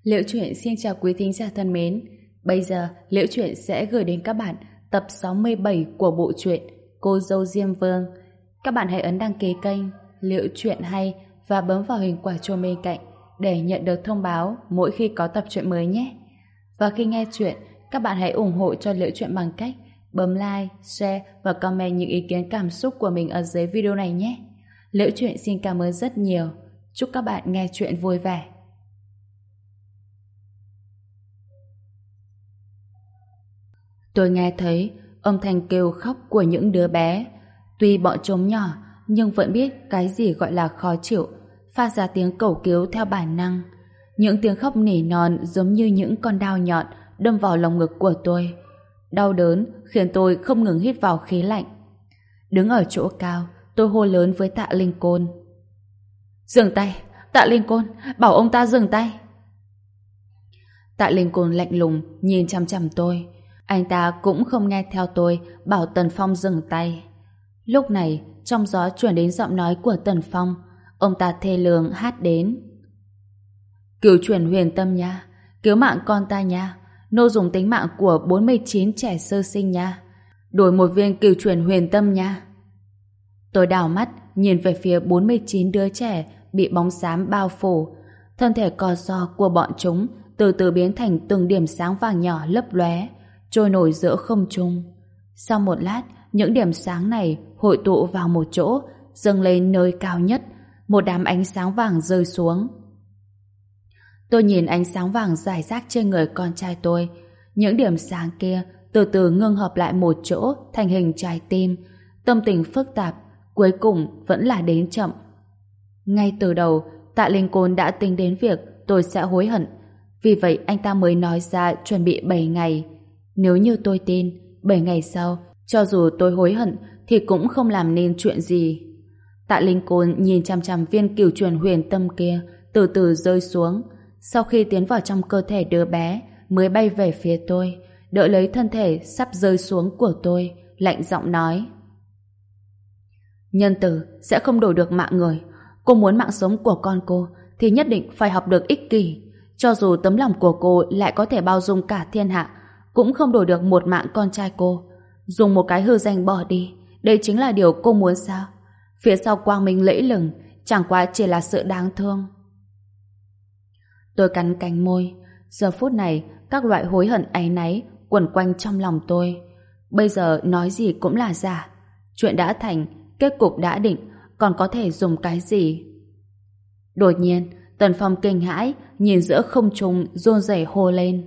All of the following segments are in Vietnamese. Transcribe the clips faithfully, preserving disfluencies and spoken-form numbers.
Liễu Chuyện xin chào quý thính giả thân mến. Bây giờ Liễu Chuyện sẽ gửi đến các bạn tập sáu mươi bảy của bộ truyện Cô dâu Diêm Vương. Các bạn hãy ấn đăng ký kênh Liễu Chuyện hay và bấm vào hình quả chuông bên cạnh để nhận được thông báo mỗi khi có tập truyện mới nhé. Và khi nghe chuyện, các bạn hãy ủng hộ cho Liễu Chuyện bằng cách bấm like, share và comment những ý kiến cảm xúc của mình ở dưới video này nhé. Liễu Chuyện xin cảm ơn rất nhiều. Chúc các bạn nghe chuyện vui vẻ. Tôi nghe thấy âm thanh kêu khóc của những đứa bé. Tuy bọn chúng nhỏ, nhưng vẫn biết cái gì gọi là khó chịu, phát ra tiếng cầu cứu theo bản năng. Những tiếng khóc nỉ non giống như những con dao nhọn đâm vào lồng ngực của tôi. Đau đớn khiến tôi không ngừng hít vào khí lạnh. Đứng ở chỗ cao, tôi hô lớn với Tạ Linh Côn. Dừng tay! Tạ Linh Côn! Bảo ông ta dừng tay! Tạ Linh Côn lạnh lùng nhìn chằm chằm tôi. Anh ta cũng không nghe theo tôi bảo Tần Phong dừng tay. Lúc này, trong gió truyền đến giọng nói của Tần Phong. Ông ta thê lương hát đến. Cứu truyền huyền tâm nha, cứu mạng con ta nha, nô dùng tính mạng của bốn mươi chín trẻ sơ sinh nha, đổi một viên cửu truyền huyền tâm nha. Tôi đảo mắt nhìn về phía bốn mươi chín đứa trẻ bị bóng xám bao phủ. Thân thể co ro của bọn chúng từ từ biến thành từng điểm sáng vàng nhỏ lấp lóe, trôi nổi giữa không trung. Sau một lát, những điểm sáng này hội tụ vào một chỗ, dâng lên nơi cao nhất. Một đám ánh sáng vàng rơi xuống. Tôi nhìn ánh sáng vàng rải rác trên người con trai tôi. Những điểm sáng kia từ từ ngưng hợp lại một chỗ thành hình trái tim. Tâm tình phức tạp, cuối cùng vẫn là đến chậm. Ngay từ đầu, Tạ Linh Côn đã tính đến việc tôi sẽ hối hận. Vì vậy anh ta mới nói ra chuẩn bị bảy ngày. Nếu như tôi tin, bảy ngày sau, cho dù tôi hối hận thì cũng không làm nên chuyện gì. Tạ Linh Côn nhìn chằm chằm viên cửu truyền huyền tâm kia từ từ rơi xuống. Sau khi tiến vào trong cơ thể đứa bé mới bay về phía tôi, đỡ lấy thân thể sắp rơi xuống của tôi, lạnh giọng nói. Nhân từ sẽ không đổi được mạng người. Cô muốn mạng sống của con cô thì nhất định phải học được ích kỷ. Cho dù tấm lòng của cô lại có thể bao dung cả thiên hạ, cũng không đổi được một mạng con trai cô. Dùng một cái hư danh bỏ đi, đây chính là điều cô muốn sao? Phía sau quang minh lẫy lừng chẳng qua chỉ là sự đáng thương. Tôi cắn cánh môi. Giờ phút này các loại hối hận áy náy quẩn quanh trong lòng tôi. Bây giờ nói gì cũng là giả. Chuyện đã thành, kết cục đã định, còn có thể dùng cái gì? Đột nhiên Tần Phong kinh hãi nhìn giữa không trung run rẩy hô lên.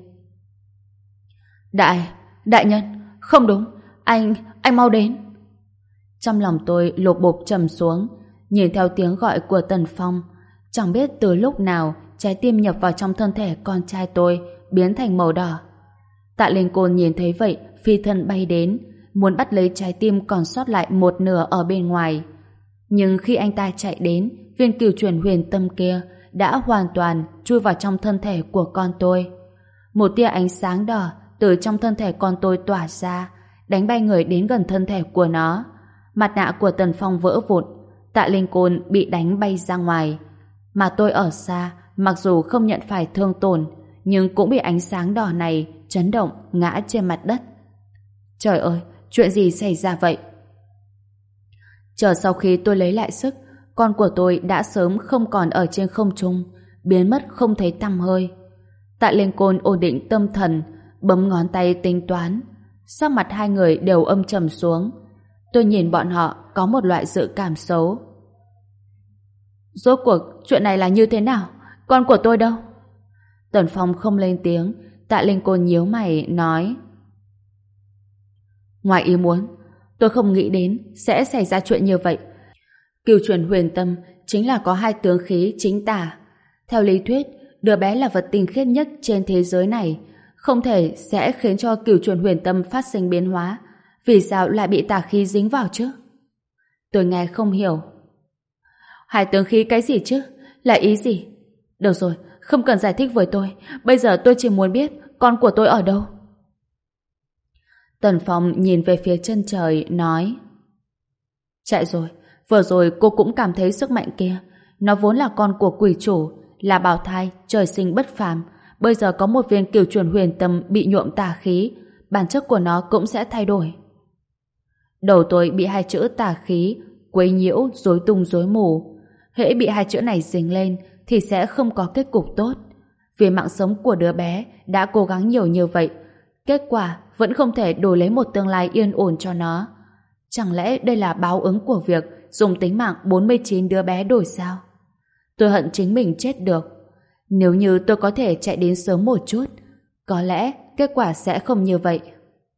Đại, đại nhân, không đúng, anh, anh mau đến. Trong lòng tôi lột bột trầm xuống, nhìn theo tiếng gọi của Tần Phong. Chẳng biết từ lúc nào trái tim nhập vào trong thân thể con trai tôi biến thành màu đỏ. Tạ Linh Côn nhìn thấy vậy phi thân bay đến, muốn bắt lấy trái tim còn sót lại một nửa ở bên ngoài. Nhưng khi anh ta chạy đến, viên cửu truyền huyền tâm kia đã hoàn toàn chui vào trong thân thể của con tôi. Một tia ánh sáng đỏ từ trong thân thể con tôi tỏa ra, đánh bay người đến gần thân thể của nó. Mặt nạ của Tần Phong vỡ vụn, Tạ Linh Côn bị đánh bay ra ngoài. Mà tôi ở xa, mặc dù không nhận phải thương tổn, nhưng cũng bị ánh sáng đỏ này chấn động ngã trên mặt đất. Trời ơi, chuyện gì xảy ra vậy? Chờ sau khi tôi lấy lại sức, con của tôi đã sớm không còn ở trên không trung, biến mất không thấy tăm hơi. Tạ Linh Côn ổn định tâm thần, bấm ngón tay tính toán. Sắc mặt hai người đều âm trầm xuống. Tôi nhìn bọn họ có một loại dự cảm xấu. Rốt cuộc chuyện này là như thế nào? Con của tôi đâu? Tần Phong không lên tiếng. Tạ Linh Côn nhíu mày nói. Ngoài ý muốn, tôi không nghĩ đến sẽ xảy ra chuyện như vậy. Cửu truyền huyền tâm chính là có hai tướng khí chính tà. Theo lý thuyết, đứa bé là vật tinh khiết nhất trên thế giới này, không thể sẽ khiến cho cửu truyền huyền tâm phát sinh biến hóa. Vì sao lại bị tà khí dính vào chứ? Tôi nghe không hiểu. Hai tướng khí cái gì chứ? Là ý gì? Được rồi, không cần giải thích với tôi. Bây giờ tôi chỉ muốn biết con của tôi ở đâu. Tần Phong nhìn về phía chân trời, nói. Chạy rồi, vừa rồi cô cũng cảm thấy sức mạnh kia. Nó vốn là con của quỷ chủ, là bào thai, trời sinh bất phàm, bây giờ có một viên cửu chuyển huyền tâm bị nhuộm tà khí, bản chất của nó cũng sẽ thay đổi. Đầu tôi bị hai chữ tà khí quấy nhiễu, rối tung rối mù. Hễ bị hai chữ này dính lên thì sẽ không có kết cục tốt. Vì mạng sống của đứa bé đã cố gắng nhiều như vậy, kết quả vẫn không thể đổi lấy một tương lai yên ổn cho nó. Chẳng lẽ đây là báo ứng của việc dùng tính mạng bốn mươi chín đứa bé đổi sao? Tôi hận chính mình chết được. Nếu như tôi có thể chạy đến sớm một chút, có lẽ kết quả sẽ không như vậy.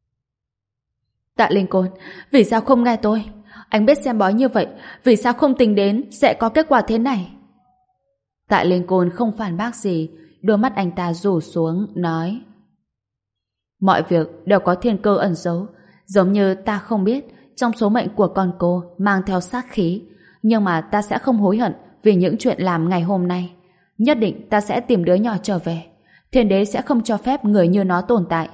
Tạ Linh Côn, vì sao không nghe tôi? Anh biết xem bói như vậy, vì sao không tính đến sẽ có kết quả thế này? Tạ Linh Côn không phản bác gì, đôi mắt anh ta rủ xuống, nói: mọi việc đều có thiên cơ ẩn giấu, giống như ta không biết trong số mệnh của con cô mang theo sát khí, nhưng mà ta sẽ không hối hận vì những chuyện làm ngày hôm nay. Nhất định ta sẽ tìm đứa nhỏ trở về. Thiên đế sẽ không cho phép người như nó tồn tại.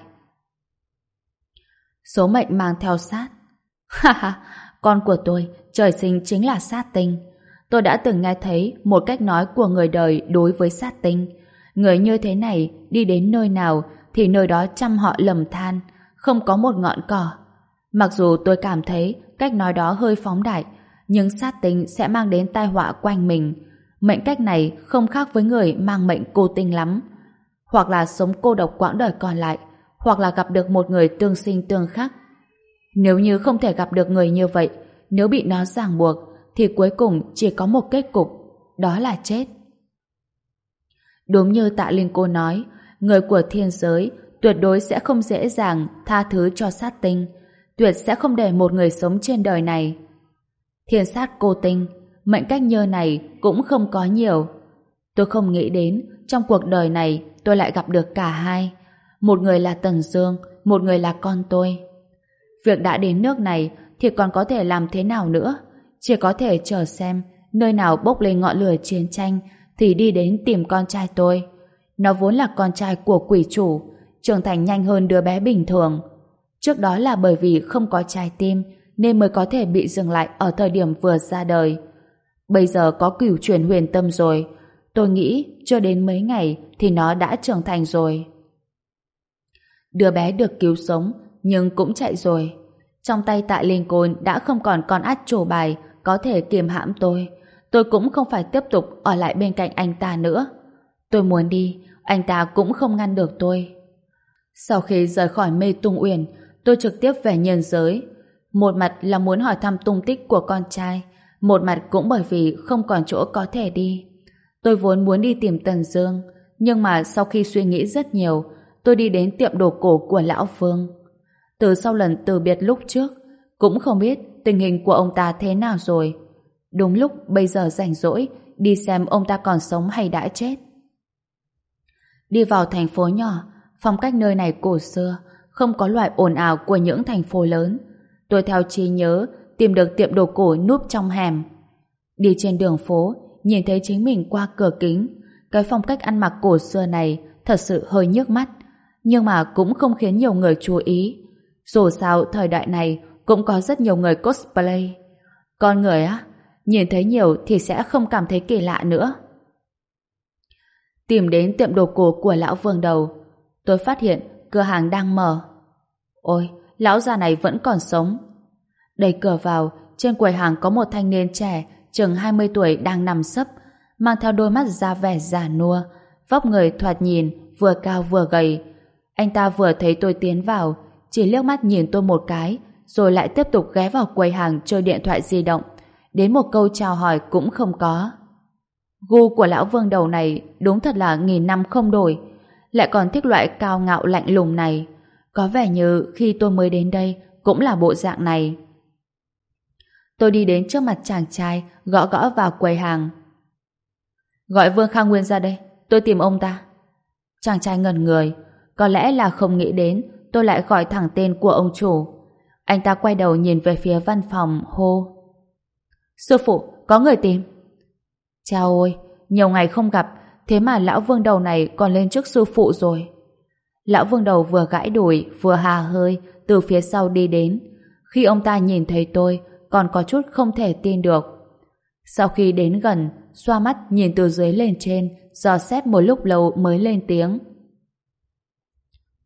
Số mệnh mang theo sát. Ha ha, con của tôi trời sinh chính là sát tinh. Tôi đã từng nghe thấy một cách nói của người đời đối với sát tinh. Người như thế này đi đến nơi nào thì nơi đó trăm họ lầm than, không có một ngọn cỏ. Mặc dù tôi cảm thấy cách nói đó hơi phóng đại, nhưng sát tinh sẽ mang đến tai họa quanh mình. Mệnh cách này không khác với người mang mệnh cô tinh lắm. Hoặc là sống cô độc quãng đời còn lại, hoặc là gặp được một người tương sinh tương khắc. Nếu như không thể gặp được người như vậy, nếu bị nó ràng buộc, thì cuối cùng chỉ có một kết cục, đó là chết. Đúng như Tạ Linh cô nói, người của thiên giới tuyệt đối sẽ không dễ dàng tha thứ cho sát tinh, tuyệt sẽ không để một người sống trên đời này. Thiên sát cô tinh, mệnh cách như này cũng không có nhiều. Tôi không nghĩ đến trong cuộc đời này tôi lại gặp được cả hai. Một người là Tần Dương, một người là con tôi. Việc đã đến nước này thì còn có thể làm thế nào nữa? Chỉ có thể chờ xem nơi nào bốc lên ngọn lửa chiến tranh thì đi đến tìm con trai tôi. Nó vốn là con trai của quỷ chủ, trưởng thành nhanh hơn đứa bé bình thường. Trước đó là bởi vì không có trái tim nên mới có thể bị dừng lại ở thời điểm vừa ra đời. Bây giờ có cửu chuyển huyền tâm rồi, tôi nghĩ chưa đến mấy ngày thì nó đã trưởng thành rồi. Đứa bé được cứu sống nhưng cũng chạy rồi. Trong tay Tạ Linh Côn đã không còn con át chủ bài có thể kiềm hãm tôi. Tôi cũng không phải tiếp tục ở lại bên cạnh anh ta nữa. Tôi muốn đi, anh ta cũng không ngăn được tôi. Sau khi rời khỏi Mê Tung Uyển, tôi trực tiếp về nhân giới. Một mặt là muốn hỏi thăm tung tích của con trai, một mặt cũng bởi vì không còn chỗ có thể đi. Tôi vốn muốn đi tìm Tần Dương, nhưng mà sau khi suy nghĩ rất nhiều, tôi đi đến tiệm đồ cổ của Lão Vương. Từ sau lần từ biệt lúc trước, cũng không biết tình hình của ông ta thế nào rồi. Đúng lúc bây giờ rảnh rỗi, đi xem ông ta còn sống hay đã chết. Đi vào thành phố nhỏ, phong cách nơi này cổ xưa, không có loại ồn ào của những thành phố lớn. Tôi theo trí nhớ tìm được tiệm đồ cổ núp trong hẻm. Đi trên đường phố, nhìn thấy chính mình qua cửa kính. Cái phong cách ăn mặc cổ xưa này thật sự hơi nhức mắt, nhưng mà cũng không khiến nhiều người chú ý. Dù sao thời đại này cũng có rất nhiều người cosplay. Con người á, nhìn thấy nhiều thì sẽ không cảm thấy kỳ lạ nữa. Tìm đến tiệm đồ cổ của Lão Vương Đầu, tôi phát hiện cửa hàng đang mở. Ôi, lão già này vẫn còn sống. Đẩy cửa vào, trên quầy hàng có một thanh niên trẻ chừng hai mươi tuổi đang nằm sấp, mang theo đôi mắt da vẻ già nua, vóc người thoạt nhìn vừa cao vừa gầy. Anh ta vừa thấy tôi tiến vào, chỉ liếc mắt nhìn tôi một cái, rồi lại tiếp tục ghé vào quầy hàng chơi điện thoại di động, đến một câu chào hỏi cũng không có. Gu của Lão Vương Đầu này đúng thật là nghìn năm không đổi, lại còn thích loại cao ngạo lạnh lùng này. Có vẻ như khi tôi mới đến đây cũng là bộ dạng này. Tôi đi đến trước mặt chàng trai, gõ gõ vào quầy hàng. Gọi Vương Khang Nguyên ra đây, tôi tìm ông ta. Chàng trai ngẩn người, có lẽ là không nghĩ đến tôi lại gọi thẳng tên của ông chủ. Anh ta quay đầu nhìn về phía văn phòng, hô: Sư phụ, có người tìm. Chao ôi, nhiều ngày không gặp, thế mà Lão Vương Đầu này còn lên trước sư phụ rồi. Lão Vương Đầu vừa gãi đùi vừa hà hơi từ phía sau đi đến. Khi ông ta nhìn thấy tôi còn có chút không thể tin được. Sau khi đến gần, xoa mắt nhìn từ dưới lên trên, dò xét một lúc lâu mới lên tiếng.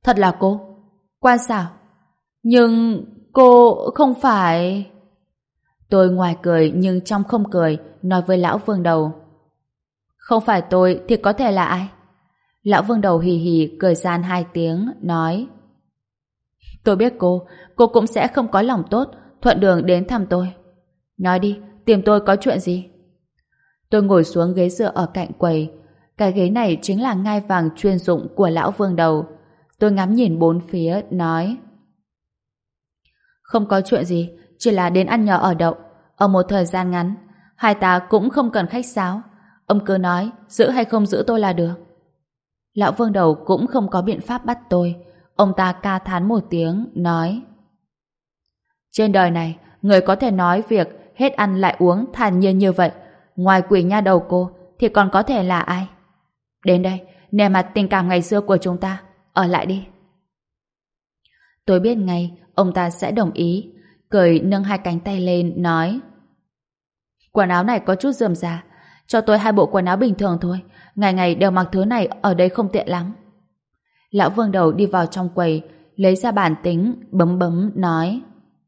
Thật là cô? Quan sao? Nhưng cô không phải... Tôi ngoài cười nhưng trong không cười, nói với lão Vương Đầu. Không phải tôi thì có thể là ai? Lão Vương Đầu hì hì cười gian hai tiếng, nói: Tôi biết cô, cô cũng sẽ không có lòng tốt, thuận đường đến thăm tôi. Nói đi, tìm tôi có chuyện gì? Tôi ngồi xuống ghế dựa ở cạnh quầy. Cái ghế này chính là ngai vàng chuyên dụng của lão Vương Đầu. Tôi ngắm nhìn bốn phía, nói: Không có chuyện gì, chỉ là đến ăn nhờ ở đậu. Ở một thời gian ngắn, hai ta cũng không cần khách sáo. Ông cứ nói, giữ hay không giữ tôi là được. Lão Vương Đầu cũng không có biện pháp bắt tôi. Ông ta ca thán một tiếng, nói: Trên đời này, người có thể nói việc hết ăn lại uống thản nhiên như vậy, ngoài quỷ nha đầu cô, thì còn có thể là ai? Đến đây, nề mặt tình cảm ngày xưa của chúng ta, ở lại đi. Tôi biết ngay, ông ta sẽ đồng ý. Cười nâng hai cánh tay lên, nói: Quần áo này có chút rườm rà, cho tôi hai bộ quần áo bình thường thôi, ngày ngày đều mặc thứ này ở đây không tiện lắm. Lão Vương Đầu đi vào trong quầy, lấy ra bản tính, bấm bấm, nói: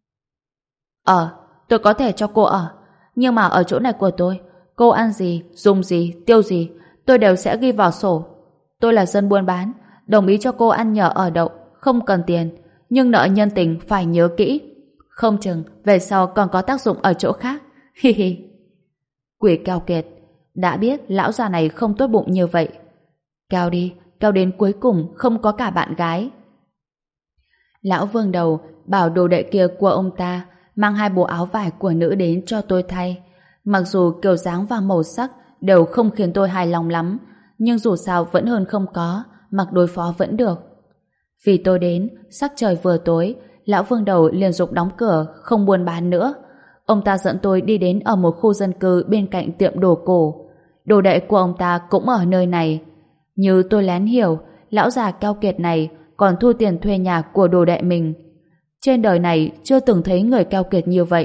Ờ, tôi có thể cho cô ở, nhưng mà ở chỗ này của tôi, cô ăn gì, dùng gì, tiêu gì, tôi đều sẽ ghi vào sổ. Tôi là dân buôn bán, đồng ý cho cô ăn nhờ ở đậu, không cần tiền, nhưng nợ nhân tình phải nhớ kỹ. Không chừng về sau còn có tác dụng ở chỗ khác. Hi hi. Quỷ keo kiệt, đã biết lão già này không tốt bụng như vậy. Keo đi, keo đến cuối cùng không có cả bạn gái. Lão Vương Đầu bảo đồ đệ kia của ông ta mang hai bộ áo vải của nữ đến cho tôi thay. Mặc dù kiểu dáng và màu sắc đều không khiến tôi hài lòng lắm, nhưng dù sao vẫn hơn không có, mặc đối phó vẫn được. Vì tôi đến, sắc trời vừa tối, Lão Vương Đầu liền dục đóng cửa, không buôn bán nữa. Ông ta dẫn tôi đi đến ở một khu dân cư bên cạnh tiệm đồ cổ. Đồ đệ của ông ta cũng ở nơi này. Như tôi lén hiểu, lão già keo kiệt này còn thu tiền thuê nhà của đồ đệ mình. Trên đời này chưa từng thấy người keo kiệt như vậy.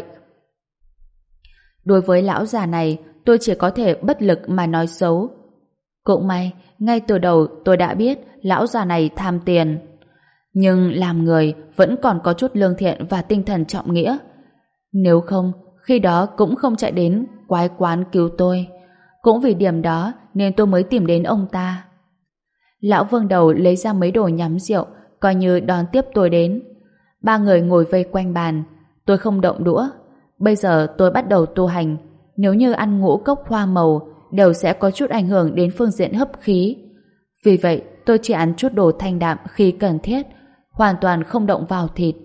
Đối với lão già này, tôi chỉ có thể bất lực mà nói xấu. Cũng may, ngay từ đầu tôi đã biết lão già này tham tiền. Nhưng làm người vẫn còn có chút lương thiện và tinh thần trọng nghĩa. Nếu không, khi đó cũng không chạy đến quái quán cứu tôi. Cũng vì điểm đó nên tôi mới tìm đến ông ta. Lão Vương Đầu lấy ra mấy đồ nhắm rượu, coi như đón tiếp tôi đến. Ba người ngồi vây quanh bàn. Tôi không động đũa. Bây giờ tôi bắt đầu tu hành. Nếu như ăn ngũ cốc hoa màu, đều sẽ có chút ảnh hưởng đến phương diện hấp khí. Vì vậy, tôi chỉ ăn chút đồ thanh đạm khi cần thiết, hoàn toàn không động vào thịt.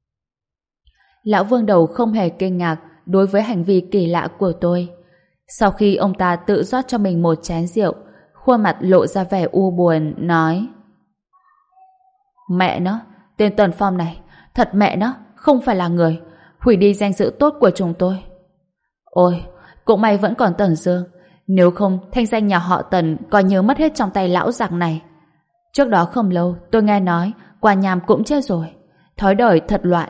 Lão Vương Đầu không hề kinh ngạc đối với hành vi kỳ lạ của tôi. Sau khi ông ta tự rót cho mình một chén rượu, khuôn mặt lộ ra vẻ u buồn, nói: Mẹ nó, tên Tần Phong này, thật mẹ nó, không phải là người, hủy đi danh dự tốt của chúng tôi. Ôi, cũng may vẫn còn Tần Dương, nếu không thanh danh nhà họ Tần coi như mất hết trong tay lão giặc này. Trước đó không lâu tôi nghe nói Quan Nham cũng chết rồi, thói đời thật loạn.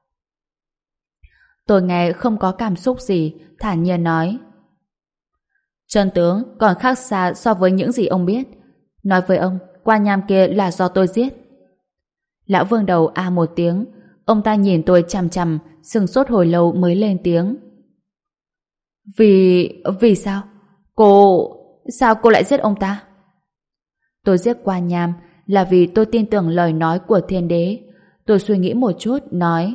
Tôi nghe không có cảm xúc gì, thản nhiên nói: Chân tướng còn khác xa so với những gì ông biết. Nói với ông, Quan Nham kia là do tôi giết. Lão Vương Đầu a một tiếng. Ông ta nhìn tôi chằm chằm, sừng sốt hồi lâu mới lên tiếng: Vì... vì sao? Cô... sao cô lại giết ông ta? Tôi giết Quan Nham là vì tôi tin tưởng lời nói của Thiên Đế. Tôi suy nghĩ một chút, nói: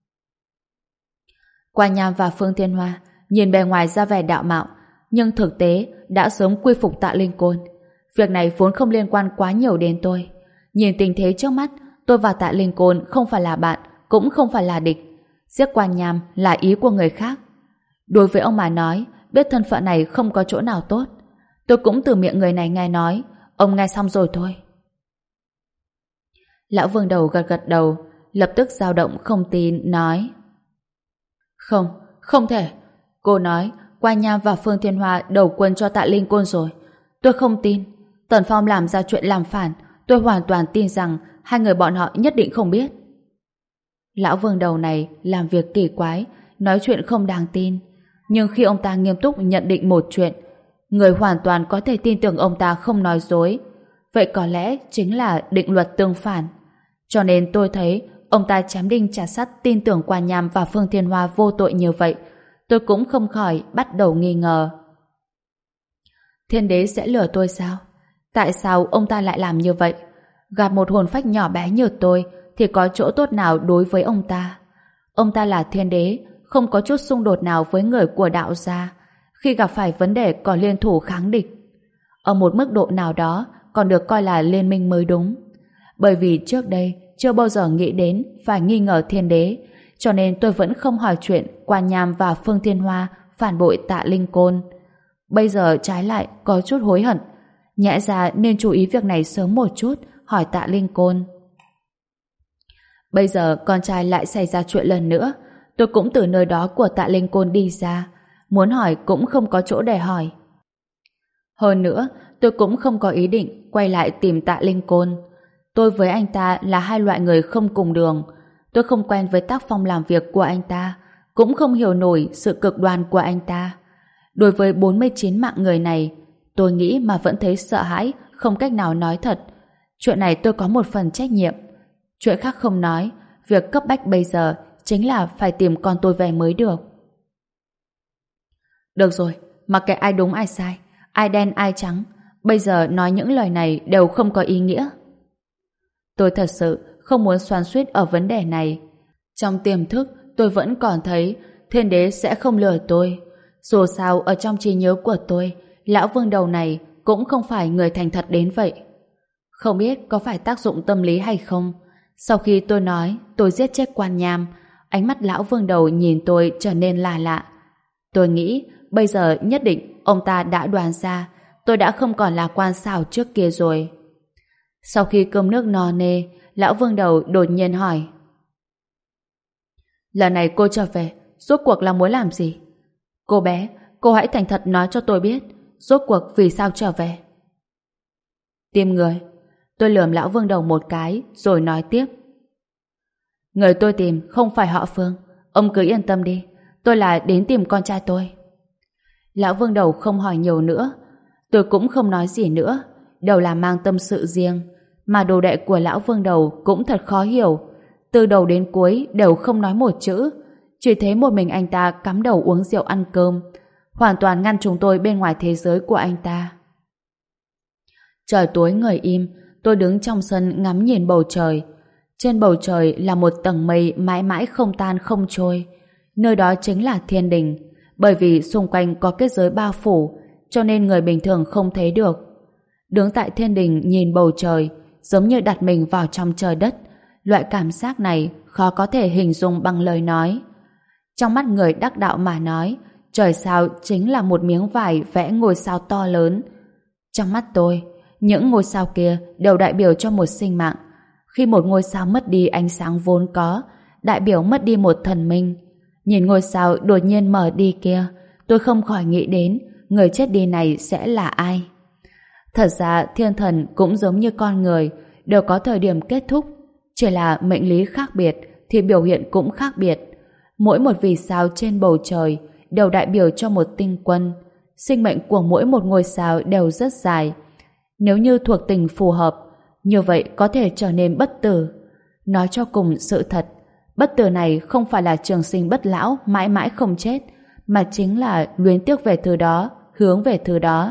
Quan Nham và Phương Thiên Hoa nhìn bề ngoài ra vẻ đạo mạo, nhưng thực tế đã sớm quy phục Tạ Linh Côn. Việc này vốn không liên quan quá nhiều đến tôi. Nhìn tình thế trước mắt, tôi và Tạ Linh Côn không phải là bạn, cũng không phải là địch. Giết Quan Nham là ý của người khác. Đối với ông mà nói, biết thân phận này không có chỗ nào tốt. Tôi cũng từ miệng người này nghe nói. Ông nghe xong rồi thôi. Lão Vương Đầu gật gật đầu, lập tức dao động không tin, nói: Không, không thể. Cô nói Quan Nham và Phương Thiên Hoa đầu quân cho Tạ Linh Côn rồi. Tôi không tin. Tần Phong làm ra chuyện làm phản, tôi hoàn toàn tin rằng hai người bọn họ nhất định không biết. Lão Vương Đầu này làm việc kỳ quái, nói chuyện không đáng tin. Nhưng khi ông ta nghiêm túc nhận định một chuyện, người hoàn toàn có thể tin tưởng ông ta không nói dối. Vậy có lẽ chính là định luật tương phản. Cho nên tôi thấy ông ta chém đinh chặt sắt tin tưởng Quan Nham và Phương Thiên Hoa vô tội như vậy. Tôi cũng không khỏi bắt đầu nghi ngờ. Thiên đế sẽ lừa tôi sao? Tại sao ông ta lại làm như vậy? Gặp một hồn phách nhỏ bé như tôi thì có chỗ tốt nào đối với ông ta? Ông ta là thiên đế, không có chút xung đột nào với người của đạo gia. Khi gặp phải vấn đề còn liên thủ kháng địch. Ở một mức độ nào đó còn được coi là liên minh mới đúng. Bởi vì trước đây chưa bao giờ nghĩ đến phải nghi ngờ thiên đế, cho nên tôi vẫn không hỏi chuyện Quan Nham và Phương Thiên Hoa phản bội Tạ Linh Côn. Bây giờ trái lại có chút hối hận. Nhẽ ra nên chú ý việc này sớm một chút, hỏi Tạ Linh Côn. Bây giờ con trai lại xảy ra chuyện lần nữa. Tôi cũng từ nơi đó của Tạ Linh Côn đi ra. Muốn hỏi cũng không có chỗ để hỏi. Hơn nữa, tôi cũng không có ý định quay lại tìm Tạ Linh Côn. Tôi với anh ta là hai loại người không cùng đường. Tôi không quen với tác phong làm việc của anh ta, cũng không hiểu nổi sự cực đoan của anh ta. Đối với bốn mươi chín mạng người này, tôi nghĩ mà vẫn thấy sợ hãi, không cách nào nói thật. Chuyện này tôi có một phần trách nhiệm. Chuyện khác không nói, việc cấp bách bây giờ chính là phải tìm con tôi về mới được. Được rồi, mặc kệ ai đúng ai sai, ai đen ai trắng, bây giờ nói những lời này đều không có ý nghĩa. Tôi thật sự không muốn xoắn xuýt ở vấn đề này. Trong tiềm thức, tôi vẫn còn thấy thiên đế sẽ không lừa tôi. Dù sao ở trong trí nhớ của tôi, lão vương đầu này cũng không phải người thành thật đến vậy. Không biết có phải tác dụng tâm lý hay không. Sau khi tôi nói tôi giết chết Quan Nham, ánh mắt lão vương đầu nhìn tôi trở nên lạ lạ. Tôi nghĩ bây giờ nhất định ông ta đã đoán ra tôi đã không còn là quan xảo trước kia rồi. Sau khi cơm nước no nê, lão vương đầu đột nhiên hỏi: lần này cô trở về, rốt cuộc là muốn làm gì? Cô bé, cô hãy thành thật nói cho tôi biết, rốt cuộc vì sao trở về? Tìm người. Tôi lườm lão vương đầu một cái, rồi nói tiếp: người tôi tìm không phải họ Phương, ông cứ yên tâm đi, tôi là đến tìm con trai tôi. Lão vương đầu không hỏi nhiều nữa, tôi cũng không nói gì nữa, đều là mang tâm sự riêng. Mà đồ đệ của lão vương đầu cũng thật khó hiểu, từ đầu đến cuối đều không nói một chữ, chỉ thấy một mình anh ta cắm đầu uống rượu ăn cơm, hoàn toàn ngăn chúng tôi bên ngoài thế giới của anh ta. Trời tối người im, tôi đứng trong sân ngắm nhìn bầu trời. Trên bầu trời là một tầng mây mãi mãi không tan không trôi. Nơi đó chính là thiên đình, bởi vì xung quanh có kết giới bao phủ, cho nên người bình thường không thấy được. Đứng tại thiên đình nhìn bầu trời, giống như đặt mình vào trong trời đất. Loại cảm giác này khó có thể hình dung bằng lời nói. Trong mắt người đắc đạo mà nói, trời sao chính là một miếng vải vẽ ngôi sao to lớn. Trong mắt tôi, những ngôi sao kia đều đại biểu cho một sinh mạng. Khi một ngôi sao mất đi ánh sáng vốn có, đại biểu mất đi một thần minh. Nhìn ngôi sao đột nhiên mở đi kia, tôi không khỏi nghĩ đến người chết đi này sẽ là ai. Thật ra thiên thần cũng giống như con người, đều có thời điểm kết thúc, chỉ là mệnh lý khác biệt thì biểu hiện cũng khác biệt. Mỗi một vì sao trên bầu trời đều đại biểu cho một tinh quân. Sinh mệnh của mỗi một ngôi sao đều rất dài. Nếu như thuộc tình phù hợp, như vậy có thể trở nên bất tử. Nói cho cùng sự thật, bất tử này không phải là trường sinh bất lão mãi mãi không chết, mà chính là luyến tiếc về thứ đó, hướng về thứ đó.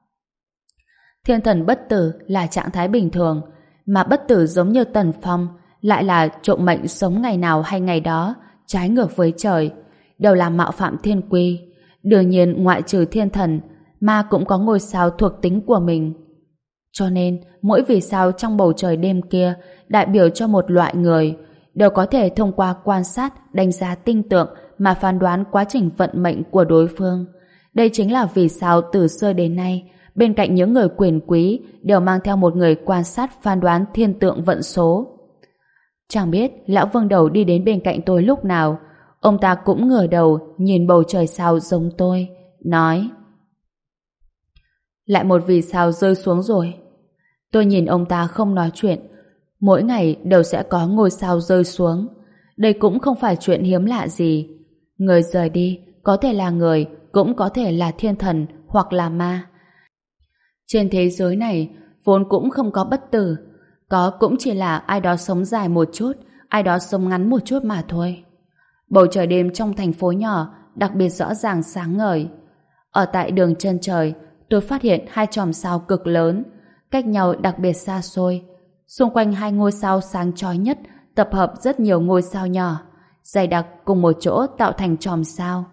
Thiên thần bất tử là trạng thái bình thường, mà bất tử giống như Tần Phong lại là trộm mệnh sống ngày nào hay ngày đó, trái ngược với trời, đều là mạo phạm thiên quy. Đương nhiên ngoại trừ thiên thần, ma cũng có ngôi sao thuộc tính của mình. Cho nên mỗi vì sao trong bầu trời đêm kia đại biểu cho một loại người, đều có thể thông qua quan sát, đánh giá tinh tượng mà phán đoán quá trình vận mệnh của đối phương. Đây chính là vì sao từ xưa đến nay, bên cạnh những người quyền quý đều mang theo một người quan sát phán đoán thiên tượng vận số. Chẳng biết lão vương đầu đi đến bên cạnh tôi lúc nào, ông ta cũng ngửa đầu nhìn bầu trời sao giống tôi, nói: lại một vì sao rơi xuống rồi. Tôi nhìn ông ta không nói chuyện. Mỗi ngày đều sẽ có ngôi sao rơi xuống. Đây cũng không phải chuyện hiếm lạ gì. Người rời đi có thể là người, cũng có thể là thiên thần hoặc là ma. Trên thế giới này vốn cũng không có bất tử. Có cũng chỉ là ai đó sống dài một chút, ai đó sống ngắn một chút mà thôi. Bầu trời đêm trong thành phố nhỏ đặc biệt rõ ràng sáng ngời. Ở tại đường chân trời, tôi phát hiện hai chòm sao cực lớn, cách nhau đặc biệt xa xôi. Xung quanh hai ngôi sao sáng chói nhất tập hợp rất nhiều ngôi sao nhỏ, dày đặc cùng một chỗ tạo thành chòm sao.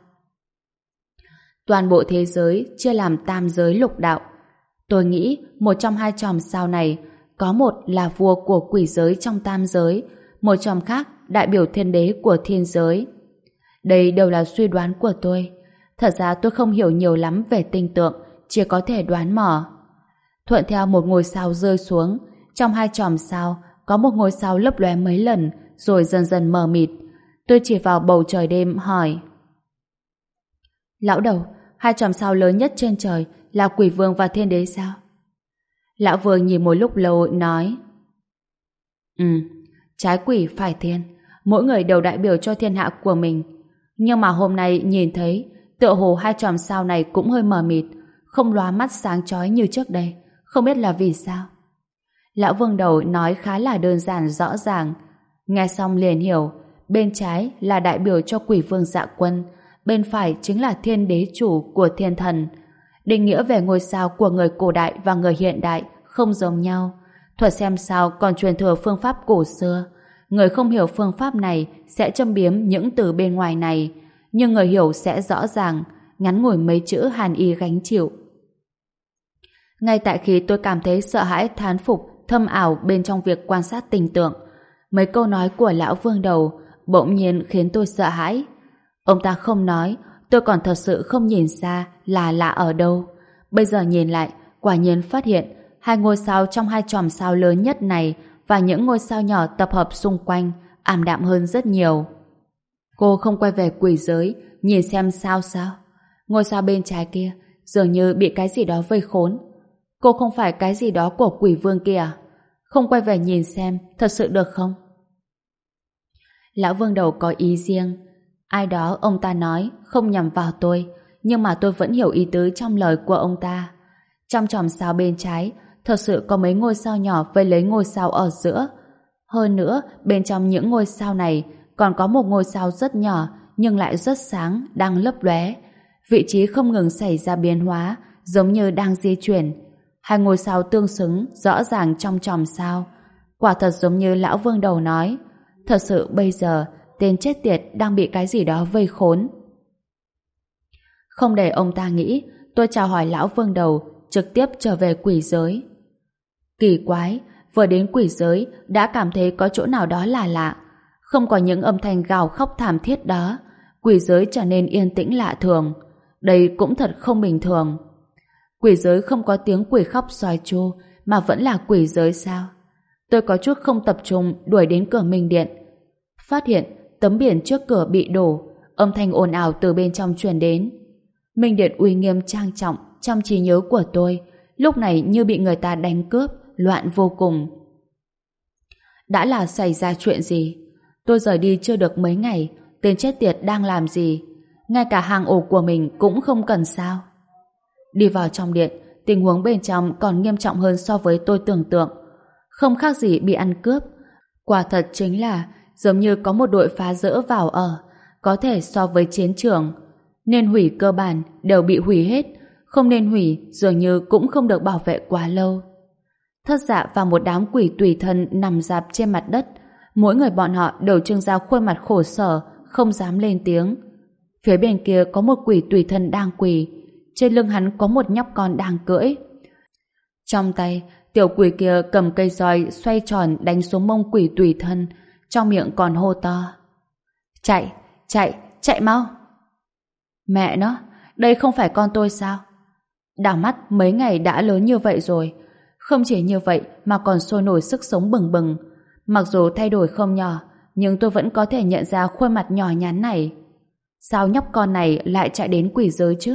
Toàn bộ thế giới chia làm tam giới lục đạo. Tôi nghĩ một trong hai chòm sao này có một là vua của quỷ giới trong tam giới, một chòm khác đại biểu thiên đế của thiên giới. Đây đều là suy đoán của tôi. Thật ra tôi không hiểu nhiều lắm về tinh tượng, chỉ có thể đoán mò. Thuận theo một ngôi sao rơi xuống, trong hai chòm sao có một ngôi sao lấp lóe mấy lần rồi dần dần mờ mịt. Tôi chỉ vào bầu trời đêm hỏi: Lão đầu, hai chòm sao lớn nhất trên trời là quỷ vương và thiên đế sao? Lão vương nhìn một lúc lâu nói: Ừ, trái quỷ phải thiên, mỗi người đều đại biểu cho thiên hạ của mình. Nhưng mà hôm nay nhìn thấy tựa hồ hai chòm sao này cũng hơi mờ mịt, không lóa mắt sáng chói như trước đây, không biết là vì sao. Lão vương đầu nói khá là đơn giản rõ ràng. Nghe xong liền hiểu, bên trái là đại biểu cho quỷ vương Dạ Quân, bên phải chính là thiên đế chủ của thiên thần. Định nghĩa về ngôi sao của người cổ đại và người hiện đại không giống nhau. Thuật xem sao còn truyền thừa phương pháp cổ xưa. Người không hiểu phương pháp này sẽ châm biếm những từ bên ngoài này, nhưng người hiểu sẽ rõ ràng, ngắn ngủi mấy chữ hàn y gánh chịu. Ngay tại khi tôi cảm thấy sợ hãi thán phục thâm ảo bên trong việc quan sát tình tượng, mấy câu nói của lão vương đầu bỗng nhiên khiến tôi sợ hãi. Ông ta không nói, tôi còn thật sự không nhìn ra là lạ ở đâu. Bây giờ nhìn lại, quả nhiên phát hiện hai ngôi sao trong hai chòm sao lớn nhất này và những ngôi sao nhỏ tập hợp xung quanh ảm đạm hơn rất nhiều. Cô không quay về quỷ giới nhìn xem sao sao? Ngôi sao bên trái kia dường như bị cái gì đó vây khốn. Cô không phải cái gì đó của quỷ vương kia à? Không quay về nhìn xem thật sự được không? Lão vương đầu có ý riêng. Ai đó ông ta nói không nhằm vào tôi, nhưng mà tôi vẫn hiểu ý tứ trong lời của ông ta. Trong chòm sao bên trái thật sự có mấy ngôi sao nhỏ vây lấy ngôi sao ở giữa. Hơn nữa, bên trong những ngôi sao này còn có một ngôi sao rất nhỏ nhưng lại rất sáng, đang lấp lóe. Vị trí không ngừng xảy ra biến hóa, giống như đang di chuyển. Hai ngôi sao tương xứng rõ ràng trong chòm sao. Quả thật giống như lão vương đầu nói. Thật sự bây giờ tên chết tiệt đang bị cái gì đó vây khốn. Không để ông ta nghĩ, tôi chào hỏi lão vương đầu, trực tiếp trở về quỷ giới. Kỳ quái, vừa đến quỷ giới đã cảm thấy có chỗ nào đó là lạ. Không có những âm thanh gào khóc thảm thiết đó, quỷ giới trở nên yên tĩnh lạ thường. Đây cũng thật không bình thường. Quỷ giới không có tiếng quỷ khóc xoài chu, mà vẫn là quỷ giới sao? Tôi có chút không tập trung đuổi đến cửa Minh Điện. Phát hiện tấm biển trước cửa bị đổ, âm thanh ồn ào từ bên trong truyền đến. Minh Điện uy nghiêm trang trọng trong trí nhớ của tôi, lúc này như bị người ta đánh cướp, loạn vô cùng. Đã là xảy ra chuyện gì? Tôi rời đi chưa được mấy ngày, tên chết tiệt đang làm gì? Ngay cả hang ổ của mình cũng không cần sao? Đi vào trong điện, tình huống bên trong còn nghiêm trọng hơn so với tôi tưởng tượng. Không khác gì bị ăn cướp. Quả thật chính là giống như có một đội phá rỡ vào ở, có thể so với chiến trường. Nên hủy cơ bản đều bị hủy hết, không nên hủy dường như cũng không được bảo vệ quá lâu. Thất Dạ và một đám quỷ tùy thân nằm rạp trên mặt đất, mỗi người bọn họ đều trưng ra khuôn mặt khổ sở, không dám lên tiếng. Phía bên kia có một quỷ tùy thân đang quỳ, trên lưng hắn có một nhóc con đang cưỡi. Trong tay, tiểu quỷ kia cầm cây roi xoay tròn đánh xuống mông quỷ tùy thân, trong miệng còn hô to: Chạy, chạy, chạy mau! Mẹ nó, đây không phải con tôi sao? Đảo mắt mấy ngày đã lớn như vậy rồi. Không chỉ như vậy mà còn sôi nổi sức sống bừng bừng. Mặc dù thay đổi không nhỏ, nhưng tôi vẫn có thể nhận ra khuôn mặt nhỏ nhắn này. Sao nhóc con này lại chạy đến quỷ giới chứ?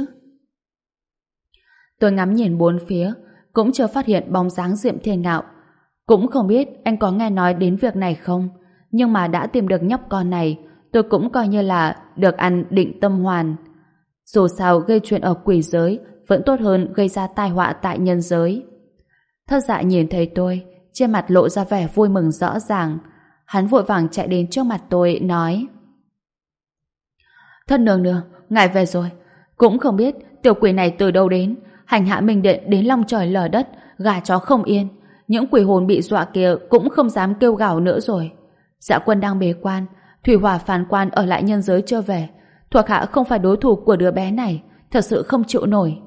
Tôi ngắm nhìn bốn phía, cũng chưa phát hiện bóng dáng Diệm Thiên Ngạo. Cũng không biết anh có nghe nói đến việc này không, nhưng mà đã tìm được nhóc con này, tôi cũng coi như là được ăn định tâm hoàn. Dù sao gây chuyện ở quỷ giới vẫn tốt hơn gây ra tai họa tại nhân giới. Thất Dạ nhìn thấy tôi, trên mặt lộ ra vẻ vui mừng rõ ràng. Hắn vội vàng chạy đến trước mặt tôi, nói: Thất nương nương, ngài về rồi. Cũng không biết tiểu quỷ này từ đâu đến, hành hạ Minh Điện đến long trời lở đất, gà chó không yên. Những quỷ hồn bị dọa kia cũng không dám kêu gào nữa rồi. Dạ quân đang bế quan, thủy hỏa phán quan ở lại nhân giới chưa về. Thuộc hạ không phải đối thủ của đứa bé này, thật sự không chịu nổi.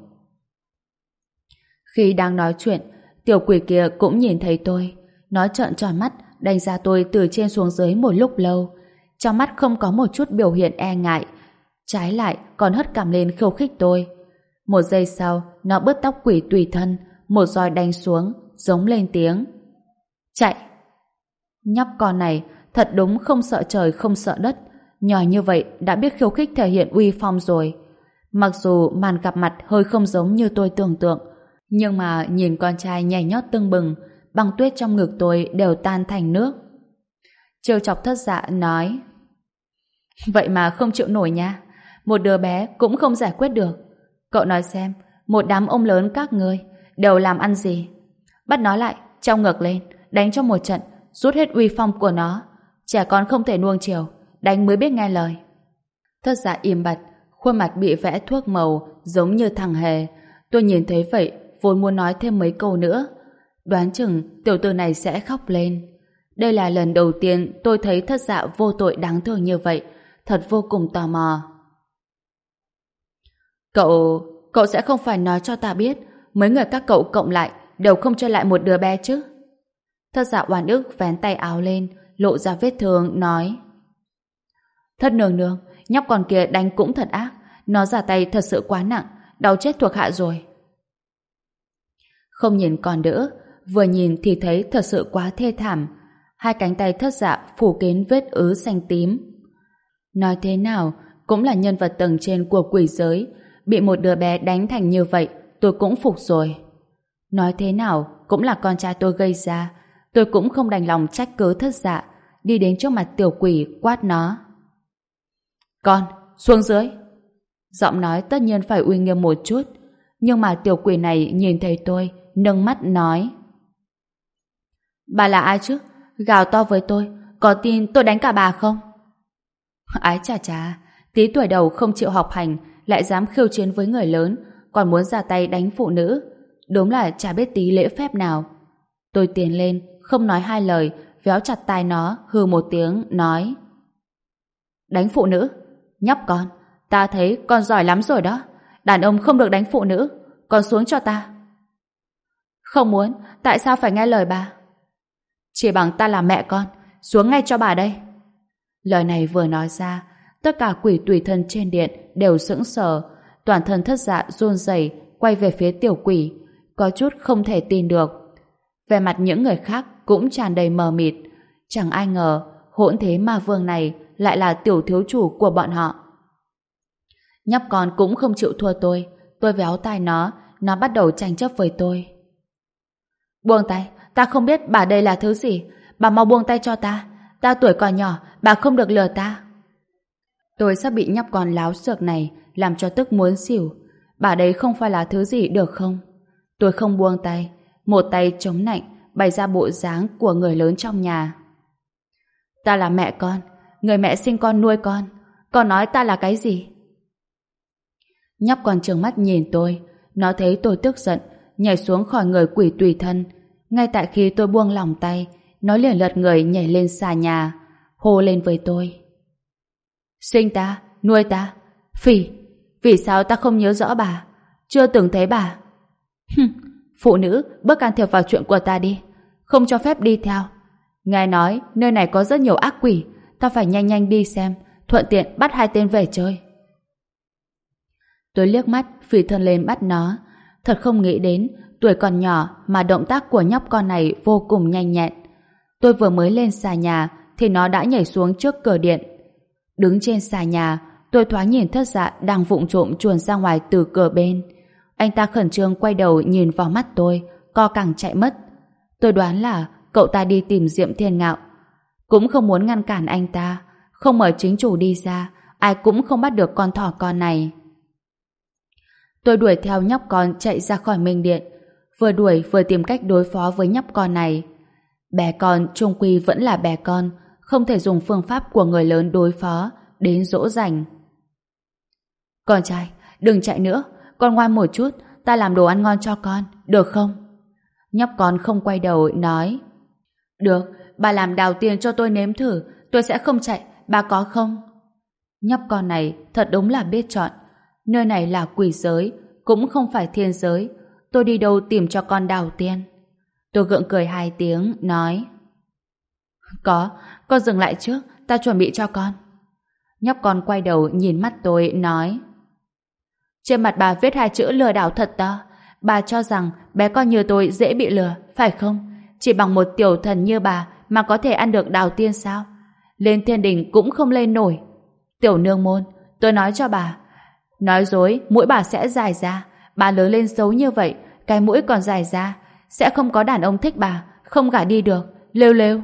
Khi đang nói chuyện, tiểu quỷ kia cũng nhìn thấy tôi. Nó trợn tròn mắt, đánh giá tôi từ trên xuống dưới một lúc lâu. Trong mắt không có một chút biểu hiện e ngại, trái lại còn hất cằm lên khiêu khích tôi. Một giây sau, nó bứt tóc quỷ tùy thân, một roi đánh xuống, giống lên tiếng: Chạy! Nhóc con này thật đúng không sợ trời không sợ đất, nhỏ như vậy đã biết khiêu khích thể hiện uy phong rồi. Mặc dù màn gặp mặt hơi không giống như tôi tưởng tượng, nhưng mà nhìn con trai nhảy nhót tưng bừng, băng tuyết trong ngực tôi đều tan thành nước. Trêu chọc Thất Dạ nói: Vậy mà không chịu nổi nha, một đứa bé cũng không giải quyết được. Cậu nói xem, một đám ông lớn các ngươi đều làm ăn gì? Bắt nó lại, treo ngược lên, đánh cho một trận, rút hết uy phong của nó. Trẻ con không thể nuông chiều, đánh mới biết nghe lời. Thất Dạ im bặt, khuôn mặt bị vẽ thuốc màu giống như thằng hề. Tôi nhìn thấy vậy, vốn muốn nói thêm mấy câu nữa. Đoán chừng tiểu tử này sẽ khóc lên. Đây là lần đầu tiên tôi thấy Thất Dạ vô tội đáng thương như vậy, thật vô cùng tò mò. Cậu... cậu sẽ không phải nói cho ta biết mấy người các cậu cộng lại đều không chơi lại một đứa bé chứ? Thất Dạ oan ức vén tay áo lên, lộ ra vết thương, nói: Thất nương nương, nhóc con kia đánh cũng thật ác, nó ra tay thật sự quá nặng, đau chết thuộc hạ rồi. Không nhìn còn đỡ, vừa nhìn thì thấy thật sự quá thê thảm. Hai cánh tay Thất Dạ phủ kín vết ứ xanh tím. Nói thế nào cũng là nhân vật tầng trên của quỷ giới, bị một đứa bé đánh thành như vậy tôi cũng phục rồi. Nói thế nào cũng là con trai tôi gây ra, tôi cũng không đành lòng trách cứ Thất Dạ, đi đến trước mặt tiểu quỷ quát nó: Con, xuống dưới! Giọng nói tất nhiên phải uy nghiêm một chút, nhưng mà tiểu quỷ này nhìn thấy tôi, nâng mắt nói: Bà là ai chứ? Gào to với tôi, có tin tôi đánh cả bà không? Ái chà chà, tí tuổi đầu không chịu học hành, lại dám khiêu chiến với người lớn, còn muốn ra tay đánh phụ nữ. Đúng là chả biết tí lễ phép nào. Tôi tiến lên, không nói hai lời, véo chặt tai nó, hừ một tiếng, nói: Đánh phụ nữ? Nhóc con, ta thấy con giỏi lắm rồi đó. Đàn ông không được đánh phụ nữ, con xuống cho ta. Không muốn, tại sao phải nghe lời bà? Chỉ bằng ta là mẹ con, xuống ngay cho bà đây. Lời này vừa nói ra, tất cả quỷ tùy thân trên điện đều sững sờ, toàn thân Thất Dạ run rẩy, quay về phía tiểu quỷ, có chút không thể tin được. Về mặt những người khác cũng tràn đầy mờ mịt, chẳng ai ngờ hỗn thế ma vương này lại là tiểu thiếu chủ của bọn họ. Nhóc con cũng không chịu thua tôi, tôi véo tai nó, nó bắt đầu tranh chấp với tôi. Buông tay, ta không biết bà đây là thứ gì, bà mau buông tay cho ta, ta tuổi còn nhỏ, bà không được lừa ta. Tôi sắp bị nhóc con láo xược này làm cho tức muốn xỉu. Bà đây không phải là thứ gì được không? Tôi không buông tay, một tay chống nạnh bày ra bộ dáng của người lớn trong nhà. Ta là mẹ con, người mẹ sinh con nuôi con, con nói ta là cái gì? Nhóc con trừng mắt nhìn tôi, nó thấy tôi tức giận, nhảy xuống khỏi người quỷ tùy thân. Ngay tại khi tôi buông lòng tay, nó liền lật người nhảy lên xà nhà, hô lên với tôi: Sinh ta, nuôi ta, phỉ, vì sao ta không nhớ rõ bà, chưa từng thấy bà? Hừm, phụ nữ, bớt can thiệp vào chuyện của ta đi, không cho phép đi theo. Nghe nói nơi này có rất nhiều ác quỷ, ta phải nhanh nhanh đi xem, thuận tiện bắt hai tên về chơi. Tôi liếc mắt phì thân lên bắt nó, thật không nghĩ đến tuổi còn nhỏ mà động tác của nhóc con này vô cùng nhanh nhẹn. Tôi vừa mới lên xà nhà thì nó đã nhảy xuống trước cửa điện. Đứng trên xà nhà, tôi thoáng nhìn Thất Dạ đang vụng trộm chuồn ra ngoài từ cửa bên. Anh ta khẩn trương quay đầu nhìn vào mắt tôi, co cẳng chạy mất. Tôi đoán là cậu ta đi tìm Diệm Thiên Ngạo. Cũng không muốn ngăn cản anh ta, không mời chính chủ đi ra, ai cũng không bắt được con thỏ con này. Tôi đuổi theo nhóc con chạy ra khỏi Minh Điện, vừa đuổi vừa tìm cách đối phó với nhóc con này. Bé con chung quy vẫn là bé con, không thể dùng phương pháp của người lớn đối phó, đến dỗ dành. Con trai, đừng chạy nữa, con ngoan một chút, ta làm đồ ăn ngon cho con, được không? Nhóc con không quay đầu, nói. Được, bà làm đào tiền cho tôi nếm thử, tôi sẽ không chạy, bà có không? Nhóc con này thật đúng là biết chọn. Nơi này là quỷ giới, cũng không phải thiên giới. Tôi đi đâu tìm cho con đào tiền? Tôi gượng cười hai tiếng, nói. Có, con dừng lại trước, ta chuẩn bị cho con. Nhóc con quay đầu nhìn mắt tôi, nói. Trên mặt bà viết hai chữ lừa đảo thật to. Bà cho rằng bé con như tôi dễ bị lừa, phải không? Chỉ bằng một tiểu thần như bà mà có thể ăn được đào tiên sao? Lên thiên đình cũng không lên nổi. Tiểu nương môn, tôi nói cho bà, nói dối mũi bà sẽ dài ra. Bà lớn lên xấu như vậy, cái mũi còn dài ra, sẽ không có đàn ông thích bà, không gả đi được. Lêu lêu.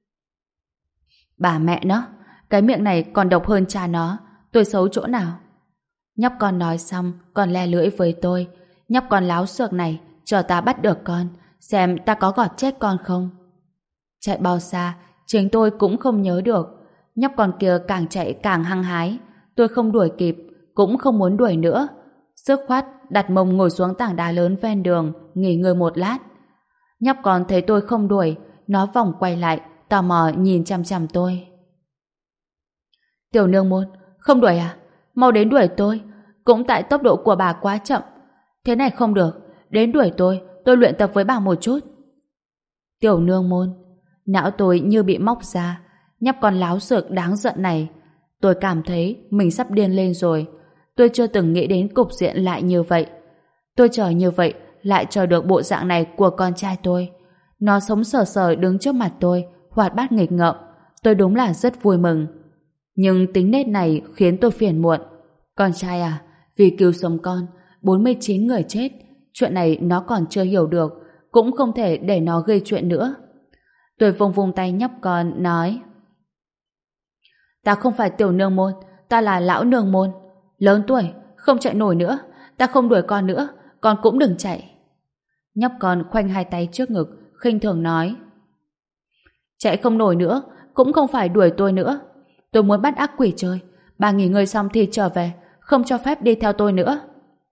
Bà mẹ nó, cái miệng này còn độc hơn cha nó. Tôi xấu chỗ nào? Nhóc con nói xong còn le lưỡi với tôi. Nhóc con láo xược này, chờ ta bắt được con, xem ta có gọt chết con không. Chạy bao xa, chính tôi cũng không nhớ được. Nhóc con kia càng chạy càng hăng hái. Tôi không đuổi kịp, cũng không muốn đuổi nữa. Dứt khoát đặt mông ngồi xuống tảng đá lớn ven đường, nghỉ ngơi một lát. Nhóc con thấy tôi không đuổi, nó vòng quay lại, tò mò nhìn chằm chằm tôi. Tiểu nương môn, không đuổi à? Mau đến đuổi tôi. Cũng tại tốc độ của bà quá chậm. Thế này không được, đến đuổi tôi, tôi luyện tập với bà một chút. Tiểu nương môn, não tôi như bị móc ra. Nhóc con láo xược đáng giận này. Tôi cảm thấy mình sắp điên lên rồi. Tôi chưa từng nghĩ đến cục diện lại như vậy. Tôi chờ như vậy, lại chờ được bộ dạng này của con trai tôi. Nó sống sờ sờ đứng trước mặt tôi, hoạt bát nghịch ngợm. Tôi đúng là rất vui mừng. Nhưng tính nết này khiến tôi phiền muộn. Con trai à, vì cứu sống con, bốn mươi chín người chết. Chuyện này nó còn chưa hiểu được, cũng không thể để nó gây chuyện nữa. Tôi vung vung tay nhóc con, nói. Ta không phải tiểu nương môn, ta là lão nương môn. Lớn tuổi, không chạy nổi nữa. Ta không đuổi con nữa, con cũng đừng chạy. Nhóc con khoanh hai tay trước ngực, khinh thường nói. Chạy không nổi nữa, cũng không phải đuổi tôi nữa. Tôi muốn bắt ác quỷ chơi. Bà nghỉ ngơi xong thì trở về, không cho phép đi theo tôi nữa.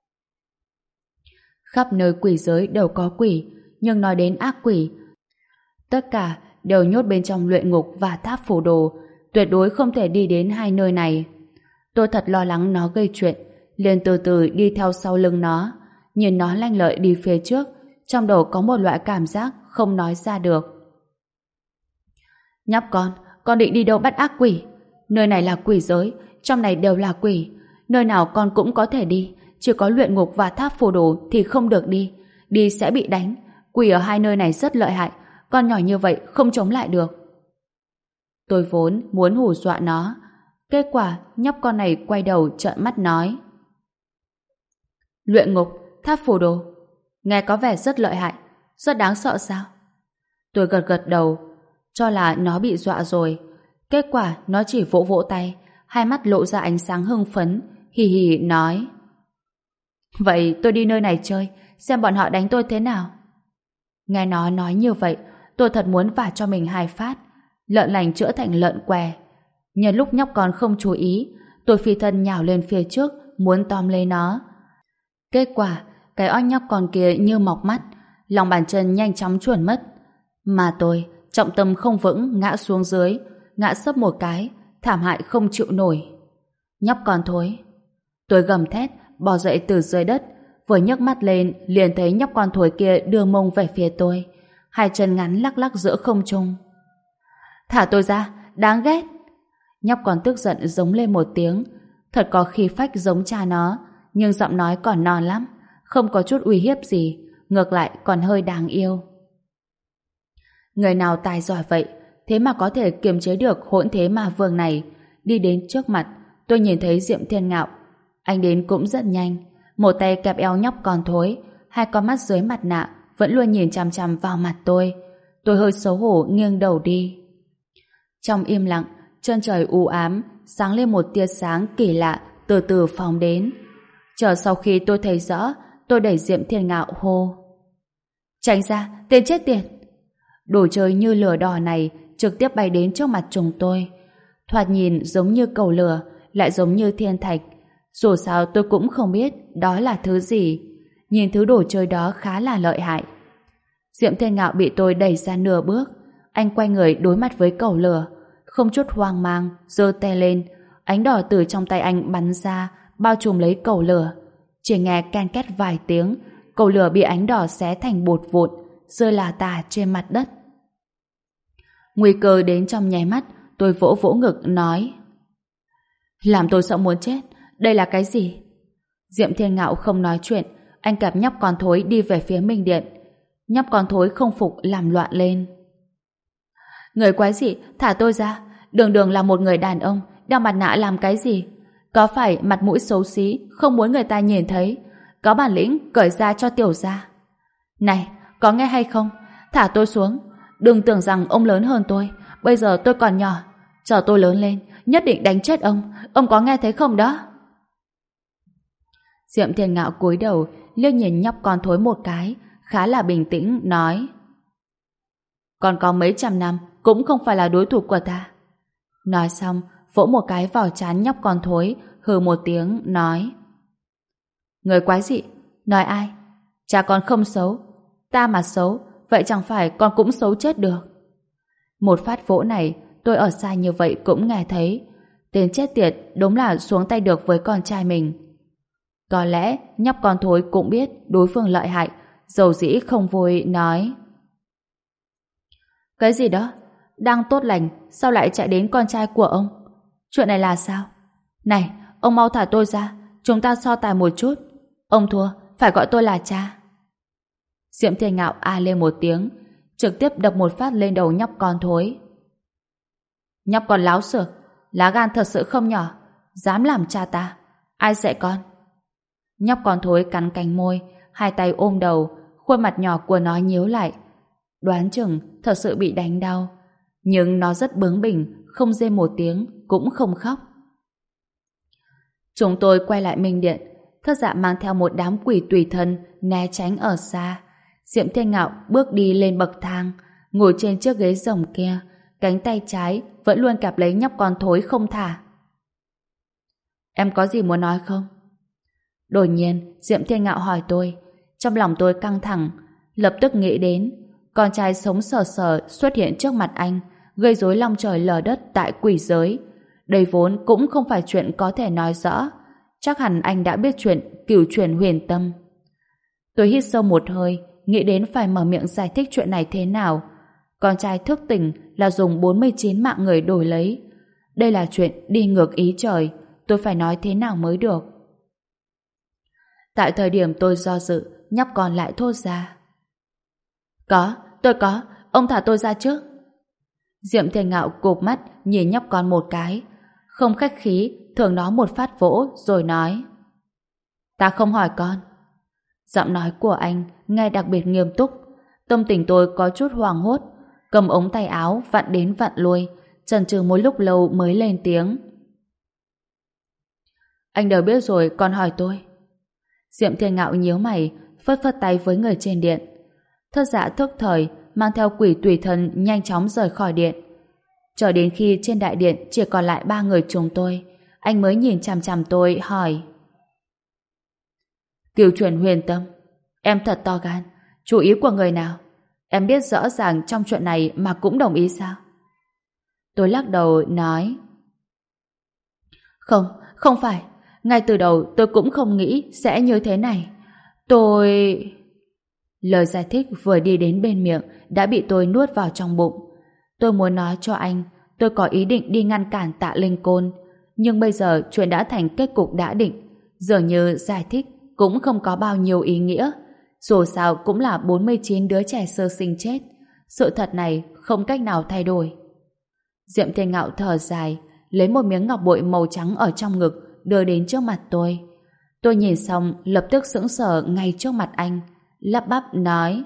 Khắp nơi quỷ giới đều có quỷ, nhưng nói đến ác quỷ, tất cả đều nhốt bên trong luyện ngục và tháp phù đồ, tuyệt đối không thể đi đến hai nơi này. Tôi thật lo lắng nó gây chuyện, liền từ từ đi theo sau lưng nó, nhìn nó lanh lợi đi phía trước, trong đầu có một loại cảm giác không nói ra được. Nhóc con, con định đi đâu bắt ác quỷ? Nơi này là quỷ giới, trong này đều là quỷ, nơi nào con cũng có thể đi, chỉ có luyện ngục và tháp phù đồ thì không được đi, đi sẽ bị đánh. Quỷ ở hai nơi này rất lợi hại, con nhỏ như vậy không chống lại được. Tôi vốn muốn hù dọa nó, kết quả nhóc con này quay đầu trợn mắt nói. Luyện ngục, tháp phù đồ, nghe có vẻ rất lợi hại, rất đáng sợ sao? Tôi gật gật đầu, cho là nó bị dọa rồi. Kết quả nó chỉ vỗ vỗ tay, hai mắt lộ ra ánh sáng hưng phấn, hì hì nói. Vậy tôi đi nơi này chơi, xem bọn họ đánh tôi thế nào. Nghe nó nói như vậy, tôi thật muốn vả cho mình hai phát, lợn lành chữa thành lợn què. Nhân lúc nhóc con không chú ý, tôi phi thân nhào lên phía trước, muốn tóm lấy nó. Kết quả, cái oanh nhóc con kia như mọc mắt, lòng bàn chân nhanh chóng chuồn mất. Mà tôi, trọng tâm không vững, ngã xuống dưới, ngã sấp một cái, thảm hại không chịu nổi. Nhóc con thối. Tôi gầm thét, bò dậy từ dưới đất, vừa nhấc mắt lên, liền thấy nhóc con thối kia đưa mông về phía tôi, hai chân ngắn lắc lắc giữa không trung. Thả tôi ra, đáng ghét. Nhóc con tức giận giống lên một tiếng, thật có khí phách giống cha nó, nhưng giọng nói còn non lắm, không có chút uy hiếp gì, ngược lại còn hơi đáng yêu. Người nào tài giỏi vậy, thế mà có thể kiềm chế được hỗn thế ma vương này. Đi đến trước mặt, tôi nhìn thấy Diệm Thiên Ngạo. Anh đến cũng rất nhanh, một tay kẹp eo nhóc con thối, hai con mắt dưới mặt nạ vẫn luôn nhìn chằm chằm vào mặt tôi. Tôi hơi xấu hổ nghiêng đầu đi. Trong im lặng, chân trời u ám, sáng lên một tia sáng kỳ lạ từ từ phóng đến. Chờ sau khi tôi thấy rõ, tôi đẩy Diệm Thiên Ngạo hô. Tránh ra, tên chết tiệt! Đồ chơi như lửa đỏ này trực tiếp bay đến trước mặt chúng tôi. Thoạt nhìn giống như cầu lửa, lại giống như thiên thạch. Dù sao tôi cũng không biết đó là thứ gì. Nhìn thứ đồ chơi đó khá là lợi hại. Diệm Thiên Ngạo bị tôi đẩy ra nửa bước. Anh quay người đối mặt với cầu lửa, không chút hoang mang, giơ tay lên. Ánh đỏ từ trong tay anh bắn ra, bao trùm lấy cầu lửa. Chỉ nghe ken két vài tiếng, cầu lửa bị ánh đỏ xé thành bột vụn, rơi lả tả trên mặt đất. Nguy cơ đến trong nháy mắt, tôi vỗ vỗ ngực nói: làm tôi sợ muốn chết. Đây là cái gì? Diệm Thiên Ngạo không nói chuyện, anh kẹp nhóc con thối đi về phía Minh Điện. Nhóc con thối không phục làm loạn lên. Người quái dị, thả tôi ra. Đường đường là một người đàn ông, đeo mặt nạ làm cái gì? Có phải mặt mũi xấu xí, không muốn người ta nhìn thấy? Có bản lĩnh cởi ra cho tiểu gia. Này, có nghe hay không? Thả tôi xuống. Đừng tưởng rằng ông lớn hơn tôi. Bây giờ tôi còn nhỏ. Chờ tôi lớn lên, nhất định đánh chết ông. Ông có nghe thấy không đó? Diệm Thiên Ngạo cúi đầu, liếc nhìn nhóc con thối một cái, khá là bình tĩnh, nói: còn có mấy trăm năm, cũng không phải là đối thủ của ta. Nói xong, vỗ một cái vào trán nhóc con thối, hừ một tiếng, nói: người quái dị, nói ai? Cha con không xấu. Ta mà xấu, vậy chẳng phải con cũng xấu chết được. Một phát vỗ này, tôi ở xa như vậy cũng nghe thấy. Tên chết tiệt đúng là xuống tay được với con trai mình. Có lẽ nhóc con thối cũng biết đối phương lợi hại, dầu dĩ không vui, nói: cái gì đó? Đang tốt lành, sao lại chạy đến con trai của ông? Chuyện này là sao? Này, ông mau thả tôi ra, chúng ta so tài một chút. Ông thua, phải gọi tôi là cha. Diệm Thiên Ngạo a lên một tiếng, trực tiếp đập một phát lên đầu nhóc con thối. Nhóc con láo xược, lá gan thật sự không nhỏ, dám làm cha ta. Ai dạy con? Nhóc con thối cắn cánh môi, hai tay ôm đầu, khuôn mặt nhỏ của nó nhíu lại. Đoán chừng thật sự bị đánh đau, nhưng nó rất bướng bỉnh, không rên một tiếng, cũng không khóc. Chúng tôi quay lại Minh Điện. Thất Dạ mang theo một đám quỷ tùy thân né tránh ở xa. Diệm Thiên Ngạo bước đi lên bậc thang, ngồi trên chiếc ghế rồng kia, cánh tay trái vẫn luôn cạp lấy nhóc con thối không thả. Em có gì muốn nói không? Đột nhiên Diệm Thiên Ngạo hỏi tôi. Trong lòng tôi căng thẳng, lập tức nghĩ đến con trai sống sờ sờ xuất hiện trước mặt anh, gây rối long trời lở đất tại quỷ giới. Đây vốn cũng không phải chuyện có thể nói rõ. Chắc hẳn anh đã biết chuyện cửu chuyển huyền tâm. Tôi hít sâu một hơi, nghĩ đến phải mở miệng giải thích chuyện này thế nào. Con trai thức tỉnh là dùng bốn mươi chín mạng người đổi lấy. Đây là chuyện đi ngược ý trời. Tôi phải nói thế nào mới được? Tại thời điểm tôi do dự, nhóc con lại thốt ra: Có, tôi có, ông thả tôi ra trước. Diệm Thiên Ngạo cụp mắt nhìn nhóc con một cái, không khách khí thưởng nó một phát vỗ rồi nói: Ta không hỏi con. Giọng nói của anh nghe đặc biệt nghiêm túc. Tâm tình tôi có chút hoảng hốt, cầm ống tay áo vặn đến vặn lui, chần chừ một lúc lâu mới lên tiếng: Anh đều biết rồi, còn hỏi tôi. Diệm Thiên Ngạo nhíu mày, phất phất tay với người trên điện. Thất Dạ thức thời mang theo quỷ tùy thân nhanh chóng rời khỏi điện. Chờ đến khi trên đại điện chỉ còn lại ba người chúng tôi, anh mới nhìn chằm chằm tôi hỏi: Cửu chuyển huyền tâm, em thật to gan. Chủ ý của người nào? Em biết rõ ràng trong chuyện này mà cũng đồng ý sao? Tôi lắc đầu nói: Không, không phải. Ngay từ đầu tôi cũng không nghĩ sẽ như thế này. Tôi... Lời giải thích vừa đi đến bên miệng đã bị tôi nuốt vào trong bụng. Tôi muốn nói cho anh tôi có ý định đi ngăn cản Tạ Linh Côn, nhưng bây giờ chuyện đã thành kết cục đã định, dường như giải thích cũng không có bao nhiêu ý nghĩa. Dù sao cũng là bốn mươi chín đứa trẻ sơ sinh chết. Sự thật này không cách nào thay đổi. Diệm Thiên Ngạo thở dài, lấy một miếng ngọc bội màu trắng ở trong ngực đưa đến trước mặt tôi. Tôi nhìn xong lập tức sững sờ ngay trước mặt anh, lắp bắp nói: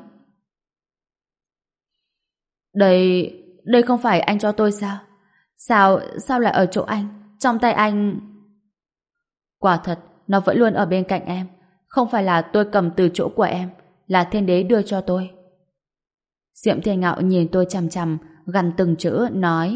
Đây... đây không phải anh cho tôi sao? Sao... sao lại ở chỗ anh? Trong tay anh... Quả thật, nó vẫn luôn ở bên cạnh em. Không phải là tôi cầm từ chỗ của em, là thiên đế đưa cho tôi. Diệm Thiên Ngạo nhìn tôi chằm chằm, gằn từng chữ, nói: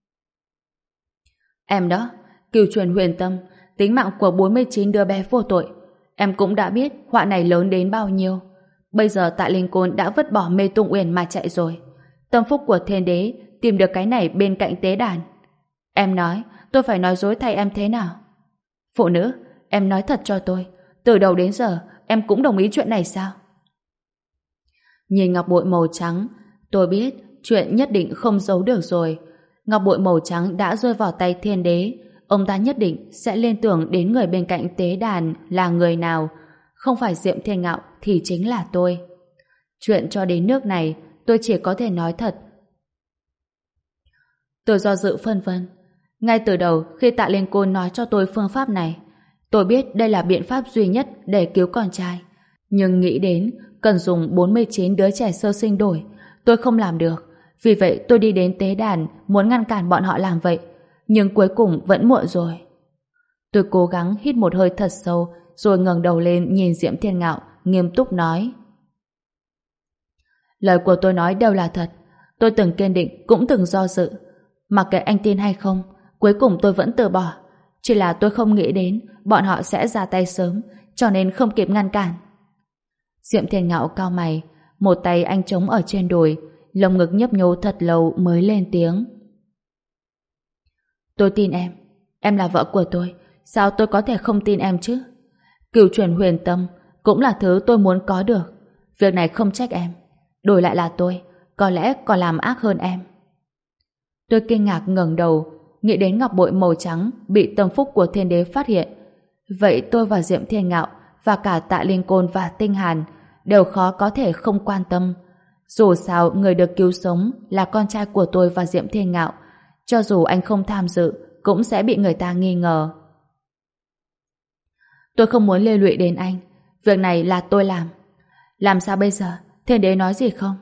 Em đó, cửu truyền huyền tâm, tính mạng của bốn mươi chín đứa bé vô tội. Em cũng đã biết họa này lớn đến bao nhiêu. Bây giờ Tạ Linh Côn đã vứt bỏ Mê Tung Uyển mà chạy rồi. Tâm phúc của thiên đế tìm được cái này bên cạnh tế đàn. Em nói, tôi phải nói dối thay em thế nào? Phụ nữ, em nói thật cho tôi, từ đầu đến giờ em cũng đồng ý chuyện này sao? Nhìn ngọc bội màu trắng, tôi biết chuyện nhất định không giấu được rồi. Ngọc bội màu trắng đã rơi vào tay thiên đế, ông ta nhất định sẽ liên tưởng đến người bên cạnh tế đàn là người nào. Không phải Diệm Thiên Ngạo thì chính là tôi. Chuyện cho đến nước này, tôi chỉ có thể nói thật. Tôi do dự phân vân. Ngay từ đầu khi Tạ Linh Côn nói cho tôi phương pháp này, tôi biết đây là biện pháp duy nhất để cứu con trai. Nhưng nghĩ đến cần dùng bốn mươi chín đứa trẻ sơ sinh đổi, tôi không làm được. Vì vậy tôi đi đến tế đàn muốn ngăn cản bọn họ làm vậy. Nhưng cuối cùng vẫn muộn rồi. Tôi cố gắng hít một hơi thật sâu rồi ngẩng đầu lên nhìn Diệm Thiên Ngạo, nghiêm túc nói: Lời của tôi nói đều là thật. Tôi từng kiên định cũng từng do dự. Mặc kệ anh tin hay không, cuối cùng tôi vẫn từ bỏ. Chỉ là tôi không nghĩ đến bọn họ sẽ ra tay sớm, cho nên không kịp ngăn cản. Diệm Thiên Ngạo cau mày, một tay anh chống ở trên đùi, lồng ngực nhấp nhô thật lâu mới lên tiếng: Tôi tin em. Em là vợ của tôi, sao tôi có thể không tin em chứ? Cửu truyền huyền tâm cũng là thứ tôi muốn có được. Việc này không trách em, đổi lại là tôi, có lẽ còn làm ác hơn em. Tôi kinh ngạc ngẩng đầu, nghĩ đến ngọc bội màu trắng bị tâm phúc của thiên đế phát hiện. Vậy tôi và Diệm Thiên Ngạo và cả Tạ Linh Côn và Tinh Hàn đều khó có thể không quan tâm. Dù sao người được cứu sống là con trai của tôi và Diệm Thiên Ngạo, cho dù anh không tham dự cũng sẽ bị người ta nghi ngờ. Tôi không muốn liên lụy đến anh. Việc này là tôi làm. Làm sao bây giờ? Thiên đế nói gì không?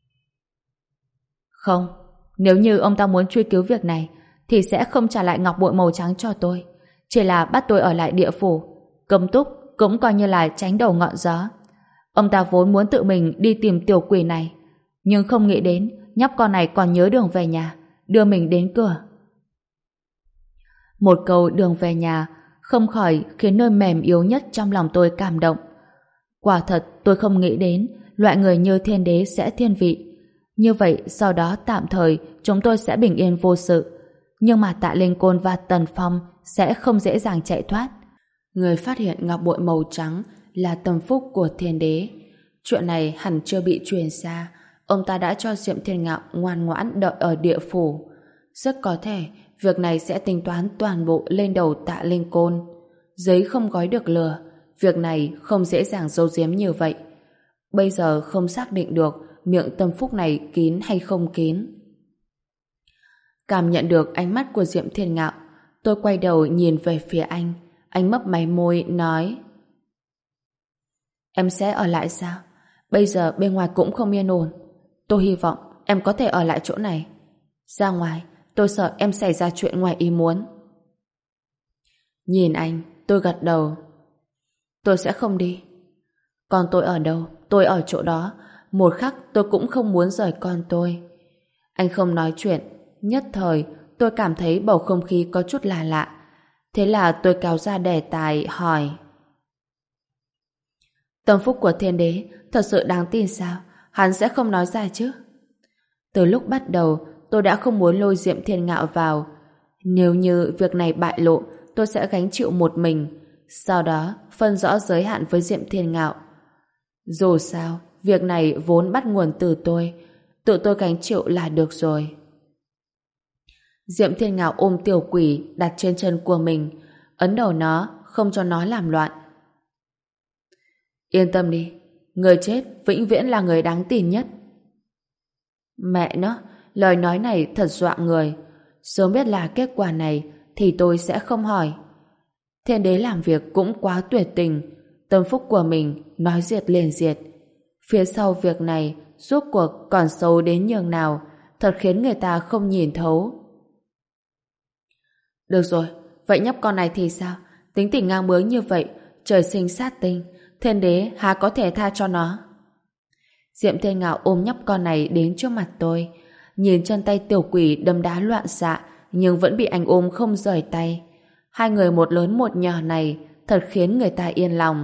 Không. Nếu như ông ta muốn truy cứu việc này thì sẽ không trả lại ngọc bội màu trắng cho tôi. Chỉ là bắt tôi ở lại địa phủ. Cấm túc cũng coi như là tránh đầu ngọn gió. Ông ta vốn muốn tự mình đi tìm tiểu quỷ này, nhưng không nghĩ đến nhóc con này còn nhớ đường về nhà, đưa mình đến cửa. Một câu đường về nhà không khỏi khiến nơi mềm yếu nhất trong lòng tôi cảm động. Quả thật tôi không nghĩ đến loại người như thiên đế sẽ thiên vị. Như vậy sau đó tạm thời chúng tôi sẽ bình yên vô sự. Nhưng mà Tạ Linh Côn và Tần Phong sẽ không dễ dàng chạy thoát. Người phát hiện ngọc bội màu trắng là tâm phúc của thiên đế. Chuyện này hẳn chưa bị truyền xa. Ông ta đã cho Diệm Thiên Ngạo ngoan ngoãn đợi ở địa phủ. Rất có thể việc này sẽ tính toán toàn bộ lên đầu Tạ Linh Côn. Giấy không gói được lửa. Việc này không dễ dàng giấu giếm như vậy. Bây giờ không xác định được miệng tâm phúc này kín hay không kín. Cảm nhận được ánh mắt của Diệm Thiên Ngạo, tôi quay đầu nhìn về phía anh. Anh mấp máy môi nói: Em sẽ ở lại sao? Bây giờ bên ngoài cũng không yên ổn. Tôi hy vọng em có thể ở lại chỗ này. Ra ngoài, tôi sợ em xảy ra chuyện ngoài ý muốn. Nhìn anh, tôi gật đầu. Tôi sẽ không đi. Còn tôi ở đâu, tôi ở chỗ đó. Một khắc tôi cũng không muốn rời con tôi. Anh không nói chuyện. Nhất thời, tôi cảm thấy bầu không khí có chút lạ lạ. Thế là tôi kéo ra đề tài hỏi: Tâm phúc của thiên đế thật sự đáng tin sao? Hắn sẽ không nói ra chứ? Từ lúc bắt đầu, tôi đã không muốn lôi Diệm Thiên Ngạo vào. Nếu như việc này bại lộ, tôi sẽ gánh chịu một mình. Sau đó, phân rõ giới hạn với Diệm Thiên Ngạo. Dù sao, việc này vốn bắt nguồn từ tôi. Tự tôi gánh chịu là được rồi. Diệm Thiên Ngạo ôm tiểu quỷ đặt trên chân của mình, ấn đầu nó, không cho nó làm loạn. Yên tâm đi, người chết vĩnh viễn là người đáng tin nhất. Mẹ nó, lời nói này thật dọa người. Sớm biết là kết quả này thì tôi sẽ không hỏi. Thiên đế làm việc cũng quá tuyệt tình. Tâm phúc của mình nói diệt liền diệt. Phía sau việc này rốt cuộc còn xấu đến nhường nào, thật khiến người ta không nhìn thấu. Được rồi, vậy nhóc con này thì sao? Tính tình ngang bướng như vậy, trời sinh sát tinh, thiên đế há có thể tha cho nó? Diệm Thiên Ngạo ôm nhóc con này đến trước mặt tôi, nhìn chân tay tiểu quỷ đấm đá loạn xạ, nhưng vẫn bị anh ôm không rời tay. Hai người một lớn một nhỏ này thật khiến người ta yên lòng.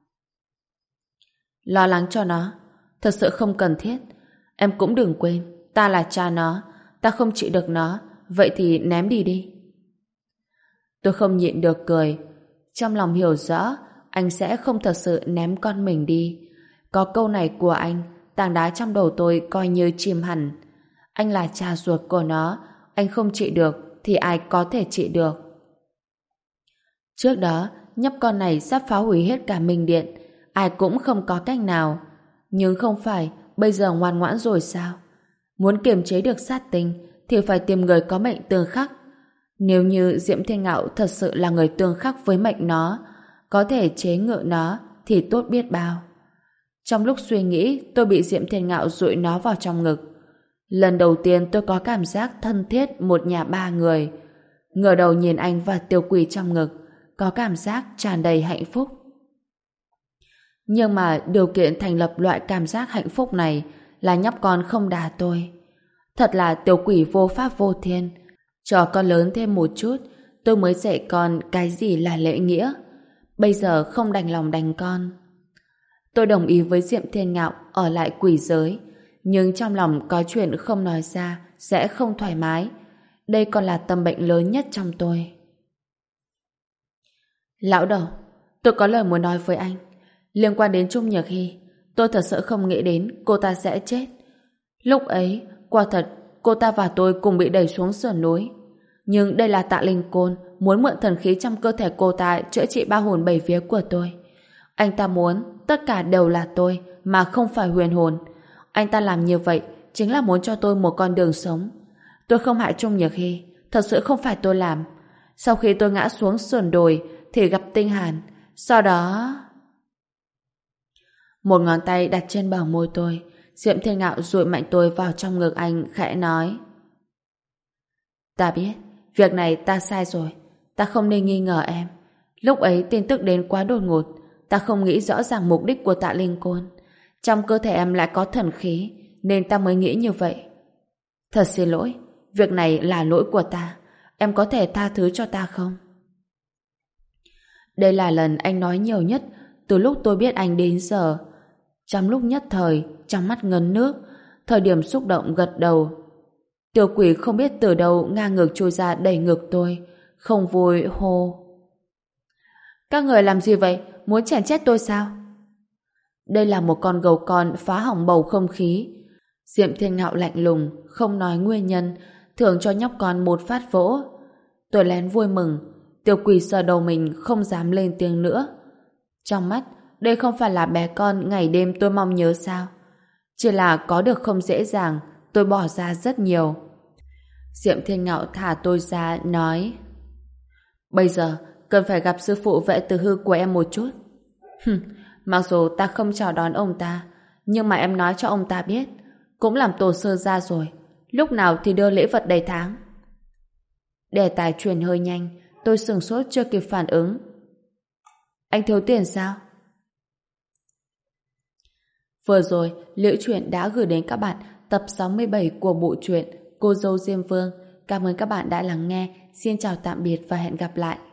Lo lắng cho nó, thật sự không cần thiết. Em cũng đừng quên, ta là cha nó, ta không trị được nó, vậy thì ném đi đi. Tôi không nhịn được cười. Trong lòng hiểu rõ, anh sẽ không thật sự ném con mình đi. Có câu này của anh, tảng đá trong đầu tôi coi như chìm hẳn. Anh là cha ruột của nó, anh không trị được thì ai có thể trị được. Trước đó, nhóc con này sắp phá hủy hết cả Minh Điện, ai cũng không có cách nào. Nhưng không phải bây giờ ngoan ngoãn rồi sao? Muốn kiềm chế được sát tinh thì phải tìm người có mệnh tương khắc. Nếu như Diệm Thiên Ngạo thật sự là người tương khắc với mệnh nó, có thể chế ngự nó thì tốt biết bao. Trong lúc suy nghĩ, tôi bị Diệm Thiên Ngạo dụi nó vào trong ngực. Lần đầu tiên tôi có cảm giác thân thiết một nhà ba người. Ngửa đầu nhìn anh và tiểu quỷ trong ngực, có cảm giác tràn đầy hạnh phúc. Nhưng mà điều kiện thành lập loại cảm giác hạnh phúc này là nhóc con không đá tôi. Thật là tiểu quỷ vô pháp vô thiên. Cho con lớn thêm một chút, tôi mới dạy con cái gì là lễ nghĩa. Bây giờ không đành lòng đánh con. Tôi đồng ý với Diệm Thiên Ngạo ở lại quỷ giới, nhưng trong lòng có chuyện không nói ra sẽ không thoải mái. Đây còn là tâm bệnh lớn nhất trong tôi. Lão đầu, tôi có lời muốn nói với anh. Liên quan đến Trung Nhược Hy, tôi thật sự không nghĩ đến cô ta sẽ chết. Lúc ấy, quả thật, cô ta và tôi cùng bị đẩy xuống sườn núi. Nhưng đây là Tạ Linh Côn muốn mượn thần khí trong cơ thể cô ta chữa trị ba hồn bảy vía của tôi. Anh ta muốn tất cả đều là tôi mà không phải huyền hồn. Anh ta làm như vậy chính là muốn cho tôi một con đường sống. Tôi không hại Trung Nhược Hy, thật sự không phải tôi làm. Sau khi tôi ngã xuống sườn đồi thì gặp Tinh Hàn. Sau đó... Một ngón tay đặt trên bờ môi tôi. Diệm Thiên Ngạo dụi mạnh tôi vào trong ngực anh, khẽ nói: Ta biết, việc này ta sai rồi. Ta không nên nghi ngờ em. Lúc ấy tin tức đến quá đột ngột, ta không nghĩ rõ ràng mục đích của Tạ Linh Côn. Trong cơ thể em lại có thần khí, nên ta mới nghĩ như vậy. Thật xin lỗi, việc này là lỗi của ta. Em có thể tha thứ cho ta không? Đây là lần anh nói nhiều nhất từ lúc tôi biết anh đến giờ. Trong lúc nhất thời, trong mắt ngấn nước, thời điểm xúc động gật đầu. Tiểu quỷ không biết từ đâu ngang ngược trôi ra đẩy ngực tôi, không vui hô: Các người làm gì vậy? Muốn chèn chết tôi sao? Đây là một con gấu con phá hỏng bầu không khí. Diệm Thiên Ngạo lạnh lùng, không nói nguyên nhân, thưởng cho nhóc con một phát vỗ. Tôi lén vui mừng. Tiểu quỷ sờ đầu mình không dám lên tiếng nữa. Trong mắt, đây không phải là bé con ngày đêm tôi mong nhớ sao? Chỉ là có được không dễ dàng, tôi bỏ ra rất nhiều. Diệm Thiên Ngạo thả tôi ra, nói: Bây giờ, cần phải gặp sư phụ vệ tử hư của em một chút. Hừm, mặc dù ta không chào đón ông ta, nhưng mà em nói cho ông ta biết, cũng làm tổ sơ ra rồi, lúc nào thì đưa lễ vật đầy tháng. Đề tài chuyển hơi nhanh, tôi sửng sốt chưa kịp phản ứng. Anh thiếu tiền sao? Vừa rồi, Liễu Chuyện đã gửi đến các bạn tập sáu mươi bảy của bộ truyện Cô dâu Diêm Vương. Cảm ơn các bạn đã lắng nghe. Xin chào tạm biệt và hẹn gặp lại.